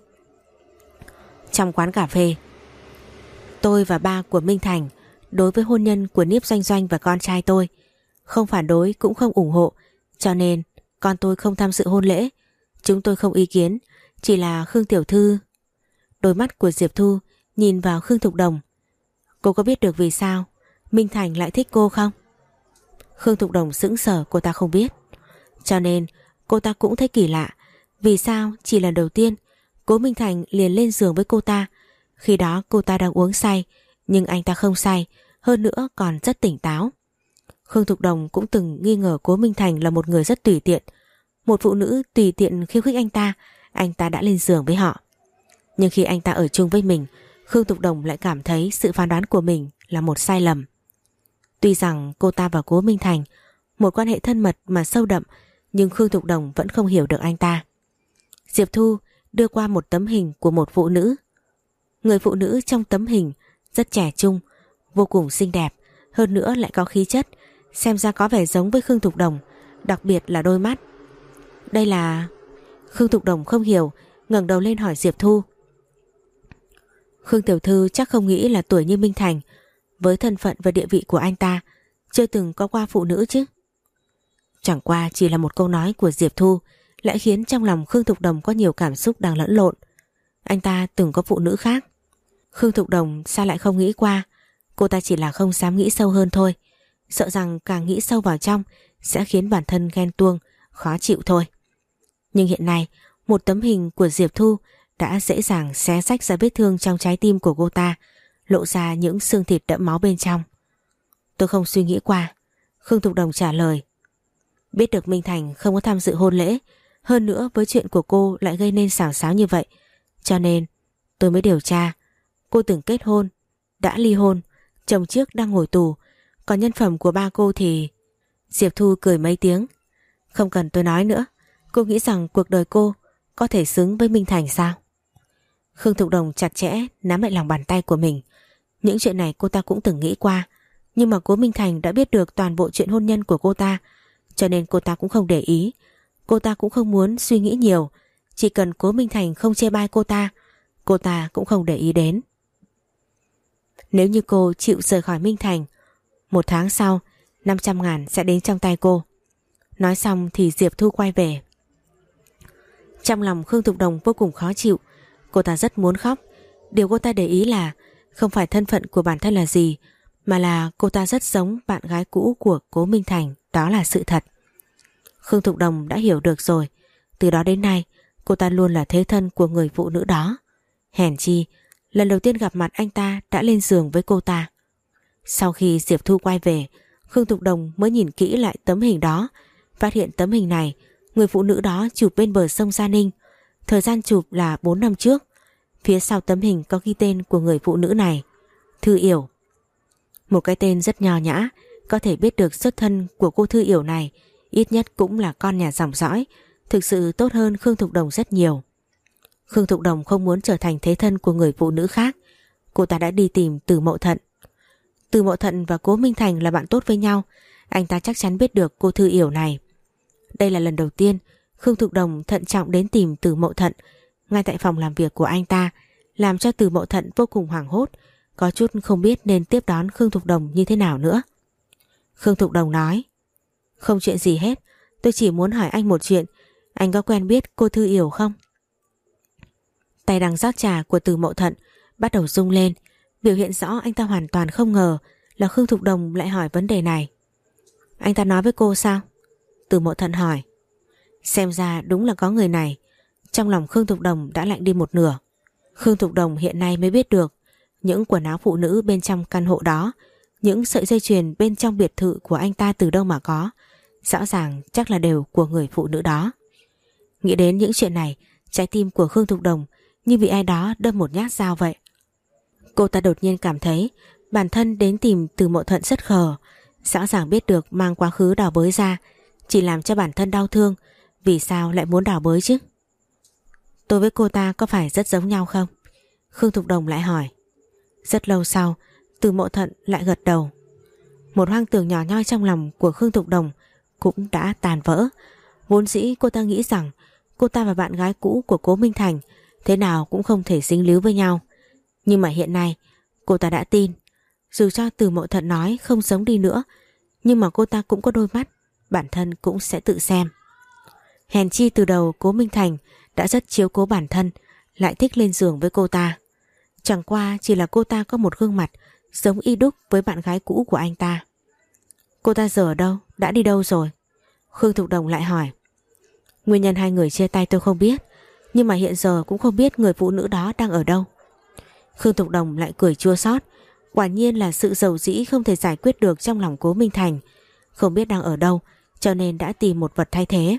B: Trong quán cà phê, tôi và ba của Minh Thành đối với hôn nhân của Niếp Doanh Doanh và con trai tôi không phản đối cũng không ủng hộ, cho nên con tôi không tham dự hôn lễ. Chúng tôi không ý kiến, chỉ là Khương tiểu thư. Đôi mắt của Diệp Thu nhìn vào Khương Thục Đồng. Cô có biết được vì sao Minh Thành lại thích cô không? Khương Thục Đồng sững sờ, cô ta không biết. Cho nên cô ta cũng thấy kỳ lạ, vì sao chỉ lần đầu tiên Cố Minh Thành liền lên giường với cô ta. Khi đó cô ta đang uống say, nhưng anh ta không say, hơn nữa còn rất tỉnh táo. Khương Thục Đồng cũng từng nghi ngờ Cố Minh Thành là một người rất tùy tiện. Một phụ nữ tùy tiện khiêu khích anh ta, anh ta đã lên giường với họ. Nhưng khi anh ta ở chung với mình, Khương Thục Đồng lại cảm thấy sự phán đoán của mình là một sai lầm. Tuy rằng cô ta và Cố Minh Thành một quan hệ thân mật mà sâu đậm, nhưng Khương Thục Đồng vẫn không hiểu được anh ta. Diệp Thu đưa qua một tấm hình của một phụ nữ. Người phụ nữ trong tấm hình rất trẻ trung, vô cùng xinh đẹp, hơn nữa lại có khí chất, xem ra có vẻ giống với Khương Thục Đồng, đặc biệt là đôi mắt. Đây là... Khương Thục Đồng không hiểu, ngẩng đầu lên hỏi Diệp Thu. Khương tiểu thư chắc không nghĩ là tuổi như Minh Thành, với thân phận và địa vị của anh ta, chưa từng có qua phụ nữ chứ? Chẳng qua chỉ là một câu nói của Diệp Thu lại khiến trong lòng Khương Thục Đồng có nhiều cảm xúc đang lẫn lộn. Anh ta từng có phụ nữ khác. Khương Thục Đồng sao lại không nghĩ qua? Cô ta chỉ là không dám nghĩ sâu hơn thôi, sợ rằng càng nghĩ sâu vào trong sẽ khiến bản thân ghen tuông, khó chịu thôi. Nhưng hiện nay một tấm hình của Diệp Thu đã dễ dàng xé rách ra vết thương trong trái tim của cô ta, lộ ra những xương thịt đẫm máu bên trong. Tôi không suy nghĩ qua. Khương Thục Đồng trả lời. Biết được Minh Thành không có tham dự hôn lễ, hơn nữa với chuyện của cô lại gây nên xào xáo như vậy, cho nên tôi mới điều tra. Cô từng kết hôn, đã ly hôn, chồng trước đang ngồi tù, còn nhân phẩm của ba cô thì... Diệp Thu cười mấy tiếng. Không cần tôi nói nữa, cô nghĩ rằng cuộc đời cô có thể xứng với Minh Thành sao? Khương Thục Đồng chặt chẽ nắm lại lòng bàn tay của mình. Những chuyện này cô ta cũng từng nghĩ qua, nhưng mà Cố Minh Thành đã biết được toàn bộ chuyện hôn nhân của cô ta, cho nên cô ta cũng không để ý. Cô ta cũng không muốn suy nghĩ nhiều, chỉ cần Cố Minh Thành không chê bai cô ta, cô ta cũng không để ý đến. Nếu như cô chịu rời khỏi Minh Thành, một tháng sau năm trăm ngàn sẽ đến trong tay cô. Nói xong thì Diệp Thu quay về. Trong lòng Khương Thục Đồng vô cùng khó chịu, cô ta rất muốn khóc. Điều cô ta để ý là không phải thân phận của bản thân là gì, mà là cô ta rất giống bạn gái cũ của Cố Minh Thành, đó là sự thật. Khương Thục Đồng đã hiểu được rồi, từ đó đến nay cô ta luôn là thế thân của người phụ nữ đó. Hèn chi lần đầu tiên gặp mặt anh ta đã lên giường với cô ta. Sau khi Diệp Thu quay về, Khương Thục Đồng mới nhìn kỹ lại tấm hình đó, phát hiện tấm hình này người phụ nữ đó chụp bên bờ sông Gia Ninh. Thời gian chụp là bốn năm trước. Phía sau tấm hình có ghi tên của người phụ nữ này, Thư Yểu. Một cái tên rất nho nhã, có thể biết được xuất thân của cô Thư Yểu này ít nhất cũng là con nhà dòng dõi, thực sự tốt hơn Khương Thục Đồng rất nhiều. Khương Thục Đồng không muốn trở thành thế thân của người phụ nữ khác. Cô ta đã đi tìm Từ Mậu Thận. Từ Mậu Thận và Cố Minh Thành là bạn tốt với nhau, anh ta chắc chắn biết được cô Thư Yểu này. Đây là lần đầu tiên Khương Thục Đồng thận trọng đến tìm Từ Mậu Thận ngay tại phòng làm việc của anh ta, làm cho Từ Mậu Thận vô cùng hoảng hốt, có chút không biết nên tiếp đón Khương Thục Đồng như thế nào nữa. Khương Thục Đồng nói: Không chuyện gì hết, tôi chỉ muốn hỏi anh một chuyện. Anh có quen biết cô Thư Yểu không? Tay đang rót trà của Từ Mậu Thận bắt đầu rung lên, biểu hiện rõ anh ta hoàn toàn không ngờ là Khương Thục Đồng lại hỏi vấn đề này. Anh ta nói với cô sao? Từ Mậu Thận hỏi. Xem ra đúng là có người này. Trong lòng Khương Thục Đồng đã lạnh đi một nửa. Khương Thục Đồng hiện nay mới biết được những quần áo phụ nữ bên trong căn hộ đó, những sợi dây chuyền bên trong biệt thự của anh ta từ đâu mà có. Rõ ràng chắc là đều của người phụ nữ đó. Nghĩ đến những chuyện này, trái tim của Khương Thục Đồng như bị ai đó đâm một nhát dao vậy. Cô ta đột nhiên cảm thấy bản thân đến tìm Từ Mậu Thận rất khờ. Rõ ràng biết được mang quá khứ đào bới ra chỉ làm cho bản thân đau thương, vì sao lại muốn đào bới chứ? Tôi với cô ta có phải rất giống nhau không? Khương Thục Đồng lại hỏi. Rất lâu sau, Từ Mậu Thận lại gật đầu. Một hoang tưởng nhỏ nhoi trong lòng của Khương Thục Đồng cũng đã tàn vỡ. Vốn dĩ cô ta nghĩ rằng cô ta và bạn gái cũ của Cố Minh Thành thế nào cũng không thể dính líu với nhau. Nhưng mà hiện nay cô ta đã tin. Dù cho Từ Mậu Thận nói không giống đi nữa, nhưng mà cô ta cũng có đôi mắt, bản thân cũng sẽ tự xem. Hèn chi từ đầu Cố Minh Thành đã rất chiếu cố bản thân, lại thích lên giường với cô ta. Chẳng qua chỉ là cô ta có một gương mặt giống y đúc với bạn gái cũ của anh ta. Cô ta giờ ở đâu? Đã đi đâu rồi? Khương Thục Đồng lại hỏi. Nguyên nhân hai người chia tay tôi không biết, nhưng mà hiện giờ cũng không biết người phụ nữ đó đang ở đâu. Khương Thục Đồng lại cười chua xót. Quả nhiên là sự dầu dĩ không thể giải quyết được trong lòng Cố Minh Thành. Không biết đang ở đâu, cho nên đã tìm một vật thay thế.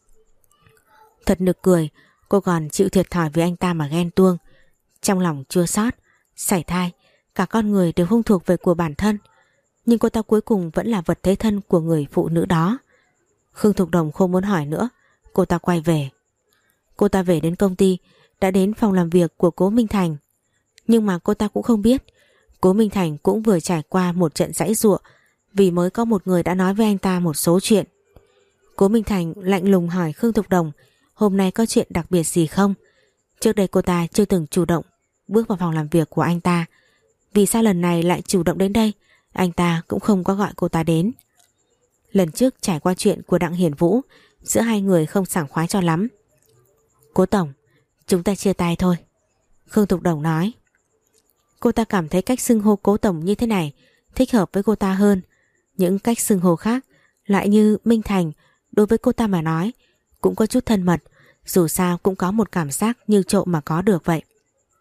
B: Thật nực cười, cô còn chịu thiệt thòi với anh ta mà ghen tuông. Trong lòng chua xót, sảy thai, cả con người đều không thuộc về của bản thân. Nhưng cô ta cuối cùng vẫn là vật thế thân của người phụ nữ đó. Khương Thục Đồng không muốn hỏi nữa, cô ta quay về. Cô ta về đến công ty, đã đến phòng làm việc của Cố Minh Thành. Nhưng mà cô ta cũng không biết Cố Minh Thành cũng vừa trải qua một trận giãy giụa vì mới có một người đã nói với anh ta một số chuyện. Cố Minh Thành lạnh lùng hỏi Khương Thục Đồng hôm nay có chuyện đặc biệt gì không. Trước đây cô ta chưa từng chủ động bước vào phòng làm việc của anh ta. Vì sao lần này lại chủ động đến đây? Anh ta cũng không có gọi cô ta đến. Lần trước trải qua chuyện của Đặng Hiển Vũ, giữa hai người không sảng khoái cho lắm. Cố Tổng, chúng ta chia tay thôi, Khương Thục Đồng nói. Cô ta cảm thấy cách xưng hô Cố Tổng như thế này thích hợp với cô ta hơn. Những cách xưng hô khác lại như Minh Thành, đối với cô ta mà nói cũng có chút thân mật, dù sao cũng có một cảm giác như trộm mà có được vậy.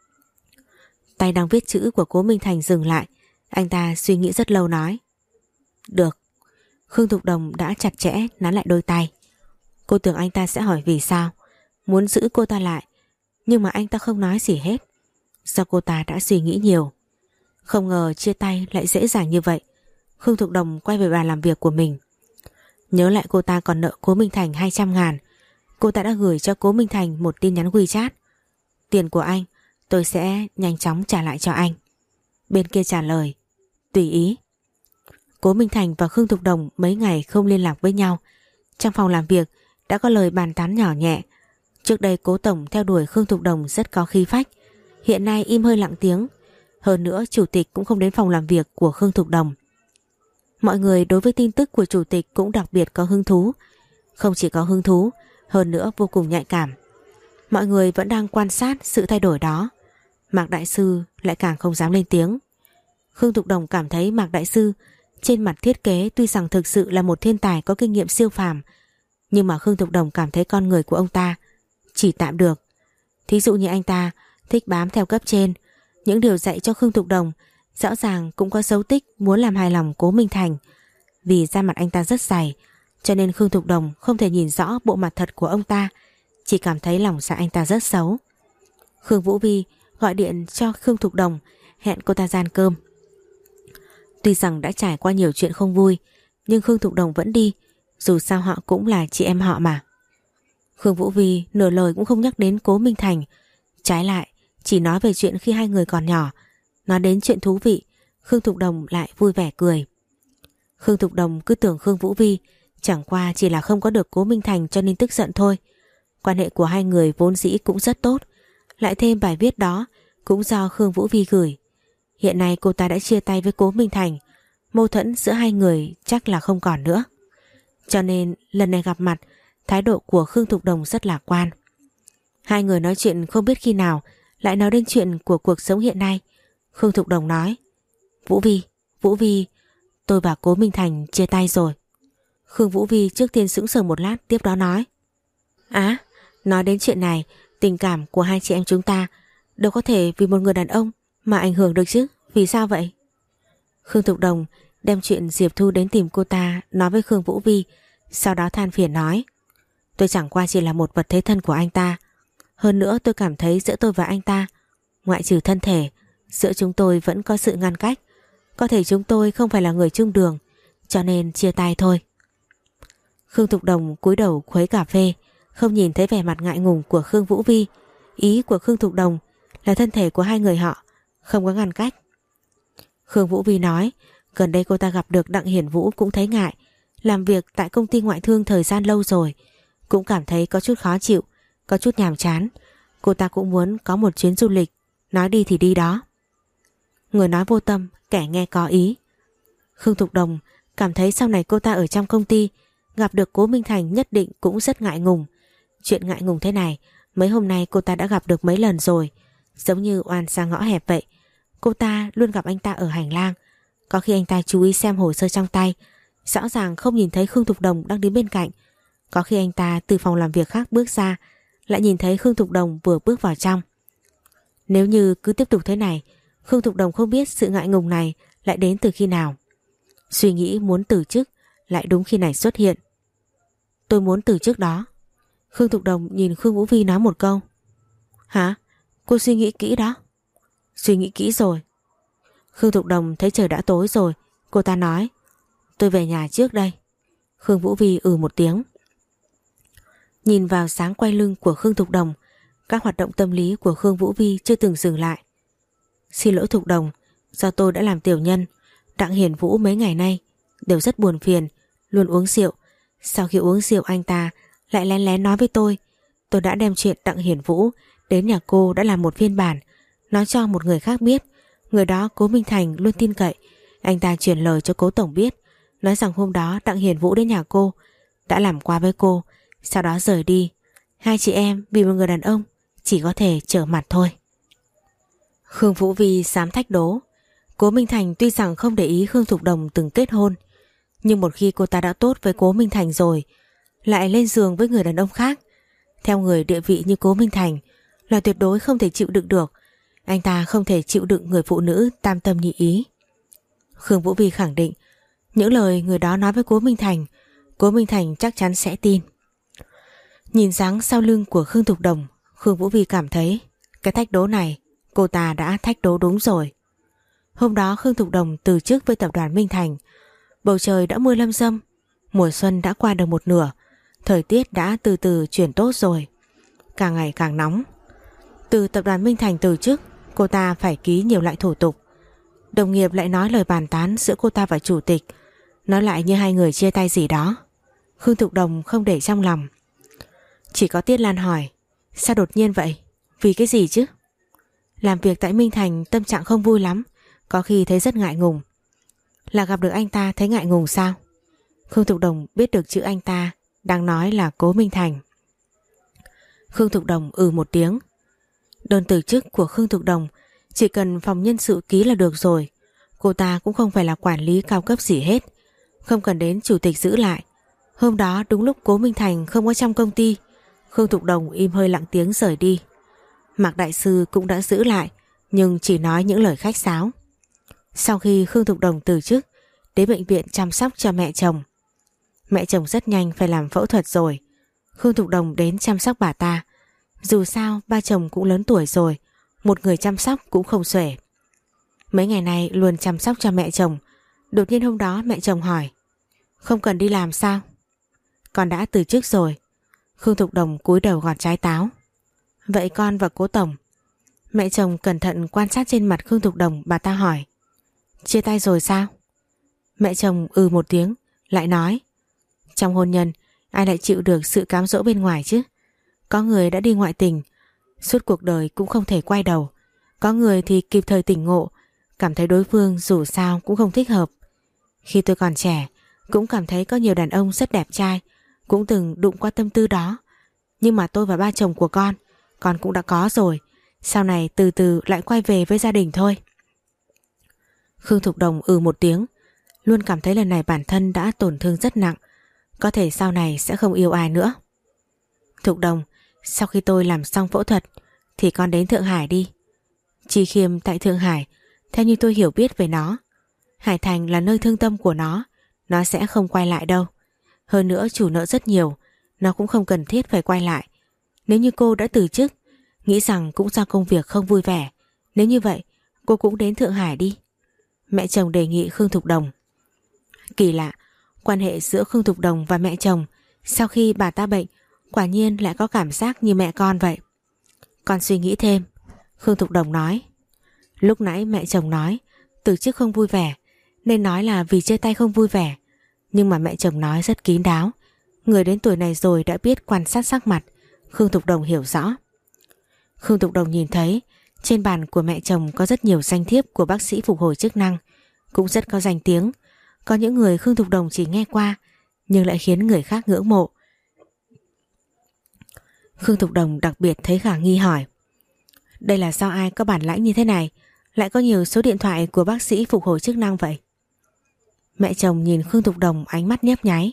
B: Tay đang viết chữ của Cố Minh Thành dừng lại. Anh ta suy nghĩ rất lâu nói. Được. Khương Thục Đồng đã chặt chẽ nắn lại đôi tay. Cô tưởng anh ta sẽ hỏi vì sao, muốn giữ cô ta lại, nhưng mà anh ta không nói gì hết. Do cô ta đã suy nghĩ nhiều. Không ngờ chia tay lại dễ dàng như vậy. Khương Thục Đồng quay về bàn làm việc của mình. Nhớ lại cô ta còn nợ Cố Minh Thành hai trăm ngàn. Cô ta đã gửi cho Cố Minh Thành một tin nhắn WeChat. Tiền của anh tôi sẽ nhanh chóng trả lại cho anh. Bên kia trả lời, tùy ý. Cố Minh Thành và Khương Thục Đồng mấy ngày không liên lạc với nhau. Trong phòng làm việc đã có lời bàn tán nhỏ nhẹ. Trước đây Cố Tổng theo đuổi Khương Thục Đồng rất có khí phách, hiện nay im hơi lặng tiếng. Hơn nữa chủ tịch cũng không đến phòng làm việc của Khương Thục Đồng. Mọi người đối với tin tức của chủ tịch cũng đặc biệt có hứng thú. Không chỉ có hứng thú, hơn nữa vô cùng nhạy cảm. Mọi người vẫn đang quan sát sự thay đổi đó. Mạc Đại Sư lại càng không dám lên tiếng. Khương Thục Đồng cảm thấy Mạc Đại Sư trên mặt thiết kế tuy rằng thực sự là một thiên tài có kinh nghiệm siêu phàm, nhưng mà Khương Thục Đồng cảm thấy con người của ông ta chỉ tạm được. Thí dụ như anh ta thích bám theo cấp trên. Những điều dạy cho Khương Thục Đồng rõ ràng cũng có dấu tích muốn làm hài lòng Cố Minh Thành. Vì da mặt anh ta rất dày, cho nên Khương Thục Đồng không thể nhìn rõ bộ mặt thật của ông ta, chỉ cảm thấy lòng dạ anh ta rất xấu. Khương Vũ Vi gọi điện cho Khương Thục Đồng, hẹn cô ta ra ăn cơm. Tuy rằng đã trải qua nhiều chuyện không vui, nhưng Khương Thục Đồng vẫn đi, dù sao họ cũng là chị em họ mà. Khương Vũ Vi nửa lời cũng không nhắc đến Cố Minh Thành, trái lại chỉ nói về chuyện khi hai người còn nhỏ. Nói đến chuyện thú vị, Khương Thục Đồng lại vui vẻ cười. Khương Thục Đồng cứ tưởng Khương Vũ Vi chẳng qua chỉ là không có được Cố Minh Thành cho nên tức giận thôi. Quan hệ của hai người vốn dĩ cũng rất tốt, lại thêm bài viết đó cũng do Khương Vũ Vi gửi. Hiện nay cô ta đã chia tay với Cố Minh Thành, mâu thuẫn giữa hai người chắc là không còn nữa. Cho nên lần này gặp mặt, thái độ của Khương Thục Đồng rất lạc quan. Hai người nói chuyện không biết khi nào lại nói đến chuyện của cuộc sống hiện nay. Khương Thục Đồng nói: Vũ Vi, Vũ Vi, tôi và Cố Minh Thành chia tay rồi. Khương Vũ Vi trước tiên sững sờ một lát, tiếp đó nói: Á, nói đến chuyện này, tình cảm của hai chị em chúng ta đâu có thể vì một người đàn ông mà ảnh hưởng được chứ, vì sao vậy? Khương Thục Đồng đem chuyện Diệp Thu đến tìm cô ta nói với Khương Vũ Vi, sau đó than phiền nói: Tôi chẳng qua chỉ là một vật thế thân của anh ta. Hơn nữa tôi cảm thấy giữa tôi và anh ta, ngoại trừ thân thể, giữa chúng tôi vẫn có sự ngăn cách. Có thể chúng tôi không phải là người chung đường, cho nên chia tay thôi. Khương Thục Đồng cúi đầu khuấy cà phê, không nhìn thấy vẻ mặt ngại ngùng của Khương Vũ Vi. Ý của Khương Thục Đồng là thân thể của hai người họ không có ngăn cách. Khương Vũ Vi nói gần đây cô ta gặp được Đặng Hiển Vũ cũng thấy ngại. Làm việc tại công ty ngoại thương thời gian lâu rồi, cũng cảm thấy có chút khó chịu, có chút nhàm chán. Cô ta cũng muốn có một chuyến du lịch, nói đi thì đi đó. Người nói vô tâm, kẻ nghe có ý. Khương Thục Đồng cảm thấy sau này cô ta ở trong công ty gặp được Cố Minh Thành nhất định cũng rất ngại ngùng. Chuyện ngại ngùng thế này mấy hôm nay cô ta đã gặp được mấy lần rồi, giống như oan ra ngõ hẹp vậy. Cô ta luôn gặp anh ta ở hành lang, có khi anh ta chú ý xem hồ sơ trong tay, rõ ràng không nhìn thấy Khương Thục Đồng đang đứng bên cạnh. Có khi anh ta từ phòng làm việc khác bước ra, lại nhìn thấy Khương Thục Đồng vừa bước vào trong. Nếu như cứ tiếp tục thế này, Khương Thục Đồng không biết sự ngại ngùng này lại đến từ khi nào. Suy nghĩ muốn từ chức lại đúng khi này xuất hiện. Tôi muốn từ chức đó. Khương Thục Đồng nhìn Khương Vũ Vi nói một câu. Hả? Cô suy nghĩ kỹ đó. Suy nghĩ kỹ rồi. Khương Thục Đồng thấy trời đã tối rồi, cô ta nói: Tôi về nhà trước đây. Khương Vũ Vi ừ một tiếng. Nhìn vào sáng quay lưng của Khương Thục Đồng, các hoạt động tâm lý của Khương Vũ Vi chưa từng dừng lại. Xin lỗi Thục Đồng, do tôi đã làm tiểu nhân. Đặng Hiển Vũ mấy ngày nay đều rất buồn phiền, luôn uống rượu. Sau khi uống rượu anh ta lại lén lén nói với tôi. Tôi đã đem chuyện Đặng Hiển Vũ đến nhà cô đã làm một phiên bản, nói cho một người khác biết. Người đó Cố Minh Thành luôn tin cậy. Anh ta truyền lời cho Cố Tổng biết, nói rằng hôm đó Đặng Hiển Vũ đến nhà cô, đã làm qua với cô, sau đó rời đi. Hai chị em vì một người đàn ông chỉ có thể trở mặt thôi. Khương Vũ Vi dám thách đố. Cố Minh Thành tuy rằng không để ý Khương Thục Đồng từng kết hôn, nhưng một khi cô ta đã tốt với Cố Minh Thành rồi, lại lên giường với người đàn ông khác, theo người địa vị như Cố Minh Thành là tuyệt đối không thể chịu đựng được. Anh ta không thể chịu đựng người phụ nữ tam tâm nhị ý. Khương Vũ Vi khẳng định những lời người đó nói với Cố Minh Thành, Cố Minh Thành chắc chắn sẽ tin. Nhìn dáng sau lưng của Khương Thục Đồng, Khương Vũ Vi cảm thấy cái thách đố này cô ta đã thách đố đúng rồi. Hôm đó Khương Thục Đồng từ chức với tập đoàn Minh Thành. Bầu trời đã mưa lâm râm, mùa xuân đã qua được một nửa, thời tiết đã từ từ chuyển tốt rồi, càng ngày càng nóng. Từ tập đoàn Minh Thành từ chức, cô ta phải ký nhiều loại thủ tục. Đồng nghiệp lại nói lời bàn tán giữa cô ta và chủ tịch, nói lại như hai người chia tay gì đó. Khương Thục Đồng không để trong lòng. Chỉ có Tiết Lan hỏi: Sao đột nhiên vậy? Vì cái gì chứ? Làm việc tại Minh Thành tâm trạng không vui lắm, có khi thấy rất ngại ngùng. Là gặp được anh ta thấy ngại ngùng sao? Khương Thục Đồng biết được chữ anh ta đang nói là Cố Minh Thành. Khương Thục Đồng ừ một tiếng. Đơn từ chức của Khương Thục Đồng chỉ cần phòng nhân sự ký là được rồi. Cô ta cũng không phải là quản lý cao cấp gì hết, không cần đến chủ tịch giữ lại. Hôm đó đúng lúc Cố Minh Thành không có trong công ty, Khương Thục Đồng im hơi lặng tiếng rời đi. Mạc đại sư cũng đã giữ lại, nhưng chỉ nói những lời khách sáo. Sau khi Khương Thục Đồng từ chức, đến bệnh viện chăm sóc cho mẹ chồng. Mẹ chồng rất nhanh phải làm phẫu thuật rồi. Khương Thục Đồng đến chăm sóc bà ta. Dù sao ba chồng cũng lớn tuổi rồi, một người chăm sóc cũng không xuể. Mấy ngày nay luôn chăm sóc cho mẹ chồng. Đột nhiên hôm đó mẹ chồng hỏi: Không cần đi làm sao? Con đã từ chức rồi. Khương Thục Đồng cúi đầu gọt trái táo. Vậy con và Cố Tổng? Mẹ chồng cẩn thận quan sát trên mặt Khương Thục Đồng, bà ta hỏi: Chia tay rồi sao? Mẹ chồng ừ một tiếng, lại nói: Trong hôn nhân ai lại chịu được sự cám dỗ bên ngoài chứ? Có người đã đi ngoại tình, suốt cuộc đời cũng không thể quay đầu. Có người thì kịp thời tỉnh ngộ, cảm thấy đối phương dù sao cũng không thích hợp. Khi tôi còn trẻ, cũng cảm thấy có nhiều đàn ông rất đẹp trai, cũng từng đụng qua tâm tư đó. Nhưng mà tôi và ba chồng của con, con cũng đã có rồi. Sau này từ từ lại quay về với gia đình thôi. Khương Thục Đồng ừ một tiếng, luôn cảm thấy lần này bản thân đã tổn thương rất nặng, có thể sau này sẽ không yêu ai nữa. Thục Đồng, sau khi tôi làm xong phẫu thuật thì con đến Thượng Hải đi. Chi Khiêm tại Thượng Hải, theo như tôi hiểu biết về nó, Hải Thành là nơi thương tâm của nó, nó sẽ không quay lại đâu. Hơn nữa chủ nợ rất nhiều, nó cũng không cần thiết phải quay lại. Nếu như cô đã từ chức, nghĩ rằng cũng do công việc không vui vẻ, nếu như vậy cô cũng đến Thượng Hải đi. Mẹ chồng đề nghị Khương Thục Đồng. Kỳ lạ, quan hệ giữa Khương Thục Đồng và mẹ chồng sau khi bà ta bệnh quả nhiên lại có cảm giác như mẹ con vậy. Con suy nghĩ thêm, Khương Thục Đồng nói. Lúc nãy mẹ chồng nói từ chức không vui vẻ, nên nói là vì chia tay không vui vẻ. Nhưng mà mẹ chồng nói rất kín đáo, người đến tuổi này rồi đã biết quan sát sắc mặt. Khương Thục Đồng hiểu rõ. Khương Thục Đồng nhìn thấy trên bàn của mẹ chồng có rất nhiều danh thiếp của bác sĩ phục hồi chức năng, cũng rất có danh tiếng. Có những người Khương Thục Đồng chỉ nghe qua, nhưng lại khiến người khác ngưỡng mộ. Khương Thục Đồng đặc biệt thấy khả nghi hỏi, đây là do ai có bản lãnh như thế này lại có nhiều số điện thoại của bác sĩ phục hồi chức năng vậy? Mẹ chồng nhìn Khương Thục Đồng ánh mắt nhấp nháy.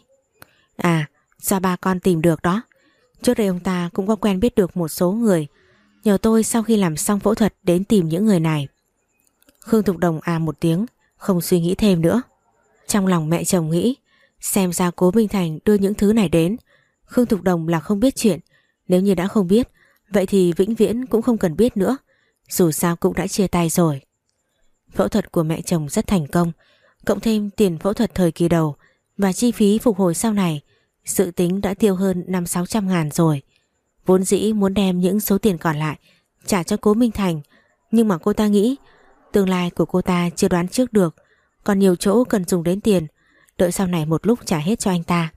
B: À, do ba con tìm được đó. Trước đây ông ta cũng có quen biết được một số người, nhờ tôi sau khi làm xong phẫu thuật đến tìm những người này. Khương Thục Đồng à một tiếng, không suy nghĩ thêm nữa. Trong lòng mẹ chồng nghĩ, xem ra Cố Minh Thành đưa những thứ này đến, Khương Thục Đồng là không biết chuyện. Nếu như đã không biết, vậy thì vĩnh viễn cũng không cần biết nữa, dù sao cũng đã chia tay rồi. Phẫu thuật của mẹ chồng rất thành công, cộng thêm tiền phẫu thuật thời kỳ đầu và chi phí phục hồi sau này, dự tính đã tiêu hơn năm sáu trăm ngàn rồi. Vốn dĩ muốn đem những số tiền còn lại trả cho Cố Minh Thành, nhưng mà cô ta nghĩ tương lai của cô ta chưa đoán trước được, còn nhiều chỗ cần dùng đến tiền, đợi sau này một lúc trả hết cho anh ta.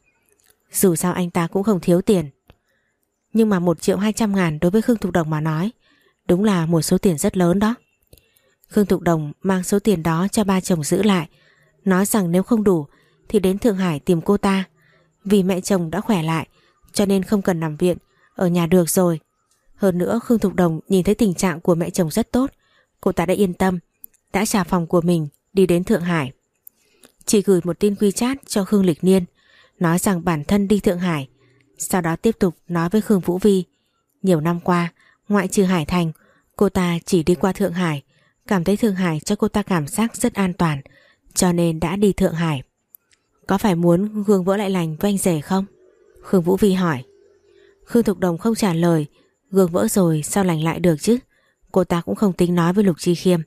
B: Dù sao anh ta cũng không thiếu tiền. Nhưng mà một triệu hai trăm ngàn đối với Khương Thục Đồng mà nói, đúng là một số tiền rất lớn đó. Khương Thục Đồng mang số tiền đó cho ba chồng giữ lại, nói rằng nếu không đủ thì đến Thượng Hải tìm cô ta. Vì mẹ chồng đã khỏe lại cho nên không cần nằm viện, ở nhà được rồi. Hơn nữa Khương Thục Đồng nhìn thấy tình trạng của mẹ chồng rất tốt, cô ta đã yên tâm, đã trả phòng của mình đi đến Thượng Hải. Chỉ gửi một tin WeChat cho Khương Lịch Niên, nói rằng bản thân đi Thượng Hải. Sau đó tiếp tục nói với Khương Vũ Vi, nhiều năm qua ngoại trừ Hải Thành, cô ta chỉ đi qua Thượng Hải, cảm thấy Thượng Hải cho cô ta cảm giác rất an toàn, cho nên đã đi Thượng Hải. Có phải muốn gương vỡ lại lành với anh rể không? Khương Vũ Vi hỏi. Khương Thục Đồng không trả lời, gương vỡ rồi sao lành lại được chứ. Cô ta cũng không tính nói với Lục Chi Khiêm.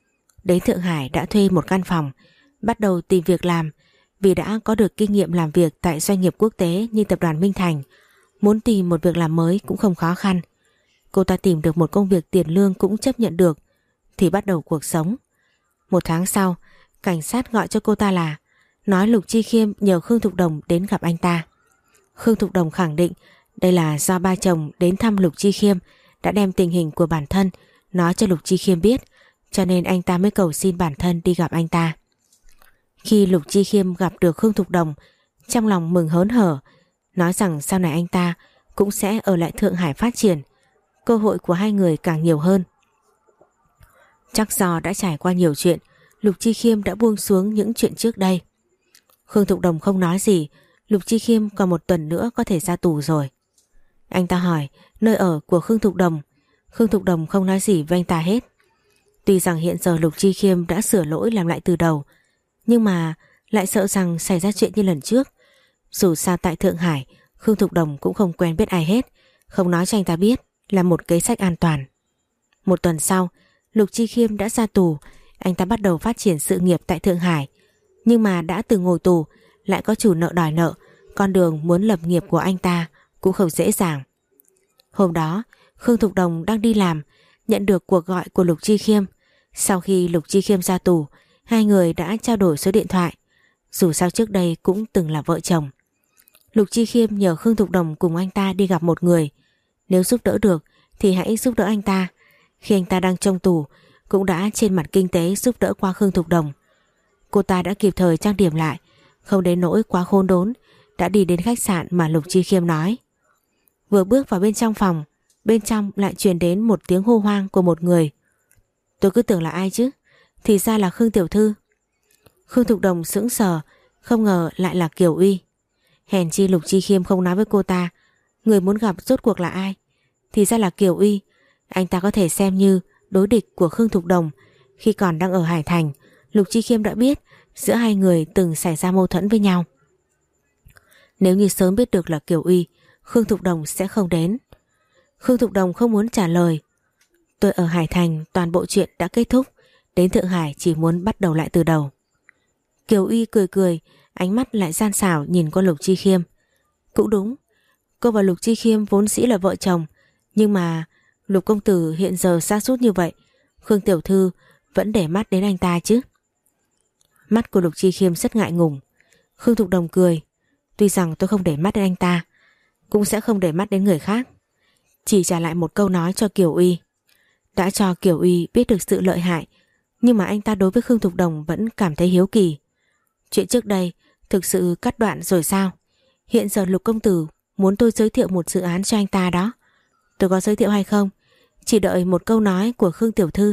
B: Đến Thượng Hải đã thuê một căn phòng, bắt đầu tìm việc làm. Vì đã có được kinh nghiệm làm việc tại doanh nghiệp quốc tế như tập đoàn Minh Thành, muốn tìm một việc làm mới cũng không khó khăn. Cô ta tìm được một công việc tiền lương cũng chấp nhận được, thì bắt đầu cuộc sống. Một tháng sau, cảnh sát gọi cho cô ta là nói Lục Chi Khiêm nhờ Khương Thục Đồng đến gặp anh ta. Khương Thục Đồng khẳng định đây là do ba chồng đến thăm Lục Chi Khiêm đã đem tình hình của bản thân nói cho Lục Chi Khiêm biết, cho nên anh ta mới cầu xin bản thân đi gặp anh ta. Khi Lục Chi Khiêm gặp được Khương Thục Đồng, trong lòng mừng hớn hở, nói rằng sau này anh ta cũng sẽ ở lại Thượng Hải phát triển, cơ hội của hai người càng nhiều hơn. Chắc do đã trải qua nhiều chuyện, Lục Chi Khiêm đã buông xuống những chuyện trước đây. Khương Thục Đồng không nói gì, Lục Chi Khiêm còn một tuần nữa có thể ra tù rồi. Anh ta hỏi nơi ở của Khương Thục Đồng, Khương Thục Đồng không nói gì với anh ta hết. Tuy rằng hiện giờ Lục Chi Khiêm đã sửa lỗi làm lại từ đầu, nhưng mà lại sợ rằng xảy ra chuyện như lần trước. Dù sao tại Thượng Hải, Khương Thục Đồng cũng không quen biết ai hết, không nói cho anh ta biết là một kế sách an toàn. Một tuần sau, Lục Chi Khiêm đã ra tù, anh ta bắt đầu phát triển sự nghiệp tại Thượng Hải. Nhưng mà đã từng ngồi tù, lại có chủ nợ đòi nợ, con đường muốn lập nghiệp của anh ta cũng không dễ dàng. Hôm đó, Khương Thục Đồng đang đi làm, nhận được cuộc gọi của Lục Chi Khiêm. Sau khi Lục Chi Khiêm ra tù, hai người đã trao đổi số điện thoại. Dù sao trước đây cũng từng là vợ chồng. Lục Chi Khiêm nhờ Khương Thục Đồng cùng anh ta đi gặp một người. Nếu giúp đỡ được thì hãy giúp đỡ anh ta. Khi anh ta đang trong tù, cũng đã trên mặt kinh tế giúp đỡ qua Khương Thục Đồng. cô ta đã kịp thời trang điểm lại, không đến nỗi quá khốn đốn, đã đi đến khách sạn mà Lục Chi Khiêm nói. Vừa bước vào bên trong phòng, bên trong lại truyền đến một tiếng hô hoang của một người. Tôi cứ tưởng là ai chứ, thì ra là Khương tiểu thư. Khương Thục Đồng sững sờ, không ngờ lại là Kiều Uy. Hèn chi Lục Chi Khiêm không nói với cô ta người muốn gặp rốt cuộc là ai, thì ra là Kiều Uy. Anh ta có thể xem như đối địch của Khương Thục Đồng. Khi còn đang ở Hải Thành, Lục Chi Khiêm đã biết giữa hai người từng xảy ra mâu thuẫn với nhau. Nếu như sớm biết được là Kiều Uy, Khương Thục Đồng sẽ không đến. Khương Thục Đồng không muốn trả lời. Tôi ở Hải Thành toàn bộ chuyện đã kết thúc, đến Thượng Hải chỉ muốn bắt đầu lại từ đầu. Kiều Uy cười cười, ánh mắt lại gian xảo nhìn con Lục Chi Khiêm. Cũng đúng, cô và Lục Chi Khiêm vốn dĩ là vợ chồng, nhưng mà Lục công tử hiện giờ sa sút như vậy, Khương tiểu thư vẫn để mắt đến anh ta chứ. Mắt của Lục Chi Khiêm rất ngại ngùng. Khương Thục Đồng cười. Tuy rằng tôi không để mắt đến anh ta, cũng sẽ không để mắt đến người khác. Chỉ trả lại một câu nói cho Kiều Uy. Đã cho Kiều Uy biết được sự lợi hại, nhưng mà anh ta đối với Khương Thục Đồng vẫn cảm thấy hiếu kỳ. Chuyện trước đây thực sự cắt đoạn rồi sao? Hiện giờ Lục công tử muốn tôi giới thiệu một dự án cho anh ta đó. Tôi có giới thiệu hay không? Chỉ đợi một câu nói của Khương tiểu thư.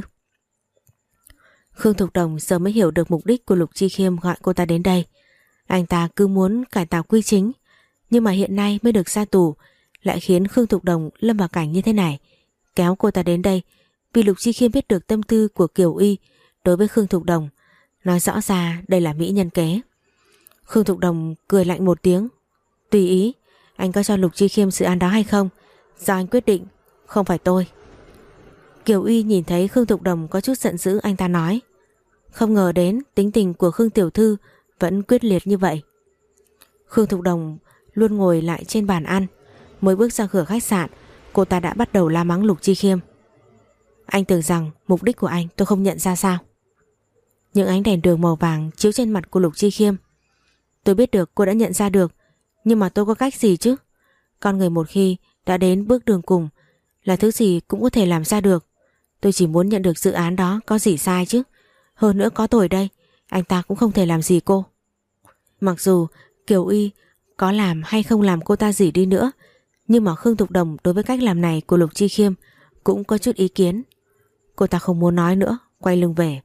B: Khương Thục Đồng giờ mới hiểu được mục đích của Lục Chi Khiêm gọi cô ta đến đây. Anh ta cứ muốn cải tạo quy chính, nhưng mà hiện nay mới được ra tù, lại khiến Khương Thục Đồng lâm vào cảnh như thế này. Kéo cô ta đến đây vì Lục Chi Khiêm biết được tâm tư của Kiều Uy đối với Khương Thục Đồng, nói rõ ra đây là mỹ nhân kế. Khương Thục Đồng cười lạnh một tiếng. Tùy ý, anh có cho Lục Chi Khiêm dự án đó hay không, do anh quyết định, không phải tôi. Kiều Uy nhìn thấy Khương Thục Đồng có chút giận dữ, anh ta nói. Không ngờ đến tính tình của Khương tiểu thư vẫn quyết liệt như vậy. Khương Thục Đồng luôn ngồi lại trên bàn ăn. Mới bước ra cửa khách sạn, cô ta đã bắt đầu la mắng Lục Chi Khiêm. Anh tưởng rằng mục đích của anh tôi không nhận ra sao? Những ánh đèn đường màu vàng chiếu trên mặt của Lục Chi Khiêm. Tôi biết được cô đã nhận ra được, nhưng mà tôi có cách gì chứ? Con người một khi đã đến bước đường cùng là thứ gì cũng có thể làm ra được. Tôi chỉ muốn nhận được dự án đó, có gì sai chứ? Hơn nữa có tôi đây, anh ta cũng không thể làm gì cô. Mặc dù Kiều Uy có làm hay không làm cô ta gì đi nữa, nhưng mà Khương Thục Đồng đối với cách làm này của Lục Chi Khiêm cũng có chút ý kiến. Cô ta không muốn nói nữa, quay lưng về.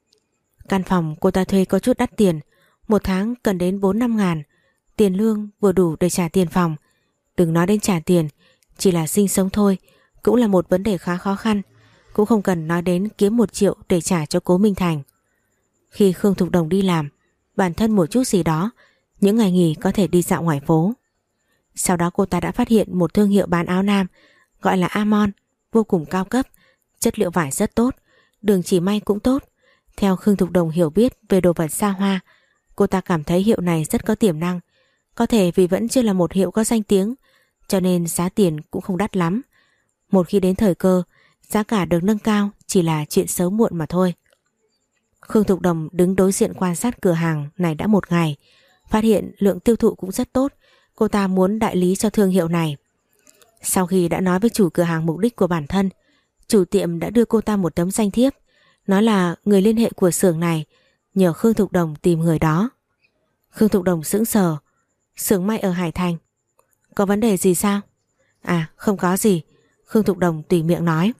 B: Căn phòng cô ta thuê có chút đắt tiền, một tháng cần đến bốn năm ngàn. Tiền lương vừa đủ để trả tiền phòng. Đừng nói đến trả tiền, chỉ là sinh sống thôi cũng là một vấn đề khá khó khăn. Cũng không cần nói đến kiếm một triệu để trả cho Cố Minh Thành. Khi Khương Thục Đồng đi làm, bản thân một chút gì đó, những ngày nghỉ có thể đi dạo ngoài phố. Sau đó cô ta đã phát hiện một thương hiệu bán áo nam gọi là Amon, vô cùng cao cấp, chất liệu vải rất tốt, đường chỉ may cũng tốt. Theo Khương Thục Đồng hiểu biết về đồ vật xa hoa, cô ta cảm thấy hiệu này rất có tiềm năng. Có thể vì vẫn chưa là một hiệu có danh tiếng, cho nên giá tiền cũng không đắt lắm. Một khi đến thời cơ, giá cả được nâng cao chỉ là chuyện sớm muộn mà thôi. Khương Thục Đồng đứng đối diện quan sát cửa hàng này đã một ngày, phát hiện lượng tiêu thụ cũng rất tốt. Cô ta muốn đại lý cho thương hiệu này. Sau khi đã nói với chủ cửa hàng mục đích của bản thân, chủ tiệm đã đưa cô ta một tấm danh thiếp, nói là người liên hệ của xưởng này, nhờ Khương Thục Đồng tìm người đó. Khương Thục Đồng sững sờ. Xưởng may ở Hải Thành. Có vấn đề gì sao? À, không có gì, Khương Thục Đồng tùy miệng nói.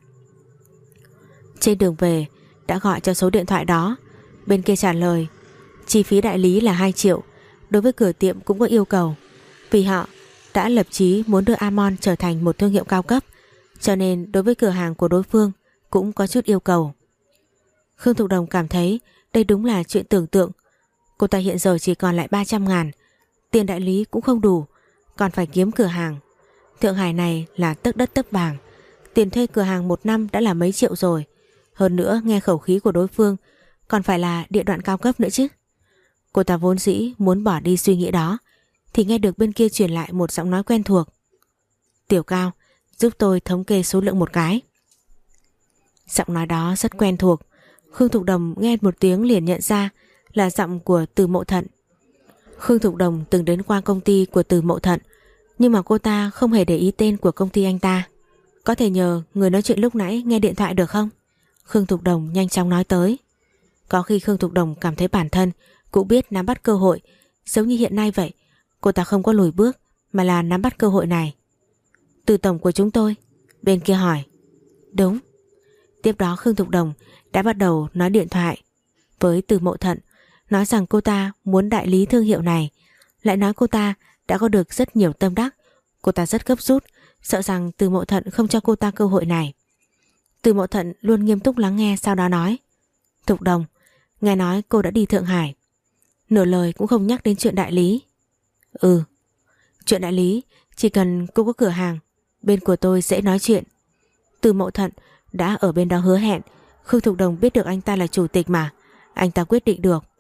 B: Trên đường về đã gọi cho số điện thoại đó, bên kia trả lời chi phí đại lý là hai triệu. Đối với cửa tiệm cũng có yêu cầu, vì họ đã lập chí muốn đưa Amon trở thành một thương hiệu cao cấp, cho nên đối với cửa hàng của đối phương cũng có chút yêu cầu. Khương Thục Đồng cảm thấy đây đúng là chuyện tưởng tượng. Cô ta hiện giờ chỉ còn lại ba trăm ngàn, tiền đại lý cũng không đủ, còn phải kiếm cửa hàng. Thượng Hải này là tấc đất tấc vàng, tiền thuê cửa hàng một năm đã là mấy triệu rồi. Hơn nữa nghe khẩu khí của đối phương còn phải là địa đoạn cao cấp nữa chứ. Cô ta vốn dĩ muốn bỏ đi suy nghĩ đó, thì nghe được bên kia truyền lại một giọng nói quen thuộc. Tiểu Cao, giúp tôi thống kê số lượng một cái. Giọng nói đó rất quen thuộc. Khương Thục Đồng nghe một tiếng liền nhận ra là giọng của Từ Mậu Thận. Khương Thục Đồng từng đến qua công ty của Từ Mậu Thận, nhưng mà cô ta không hề để ý tên của công ty anh ta. Có thể nhờ người nói chuyện lúc nãy nghe điện thoại được không? Khương Thục Đồng nhanh chóng nói tới. Có khi Khương Thục Đồng cảm thấy bản thân cũng biết nắm bắt cơ hội, giống như hiện nay vậy. Cô ta không có lùi bước mà là nắm bắt cơ hội này. Từ tổng của chúng tôi? Bên kia hỏi. Đúng. Tiếp đó Khương Thục Đồng đã bắt đầu nói điện thoại với Từ Mậu Thận, nói rằng cô ta muốn đại lý thương hiệu này, lại nói cô ta đã có được rất nhiều tâm đắc. Cô ta rất gấp rút, sợ rằng Từ Mậu Thận không cho cô ta cơ hội này. Từ Mậu Thận luôn nghiêm túc lắng nghe, sau đó nói. Thục Đồng, nghe nói cô đã đi Thượng Hải. Nửa lời cũng không nhắc đến chuyện đại lý. Ừ, chuyện đại lý chỉ cần cô có cửa hàng, bên của tôi sẽ nói chuyện. Từ Mậu Thận đã ở bên đó hứa hẹn. Khương Thục Đồng biết được anh ta là chủ tịch mà, anh ta quyết định được.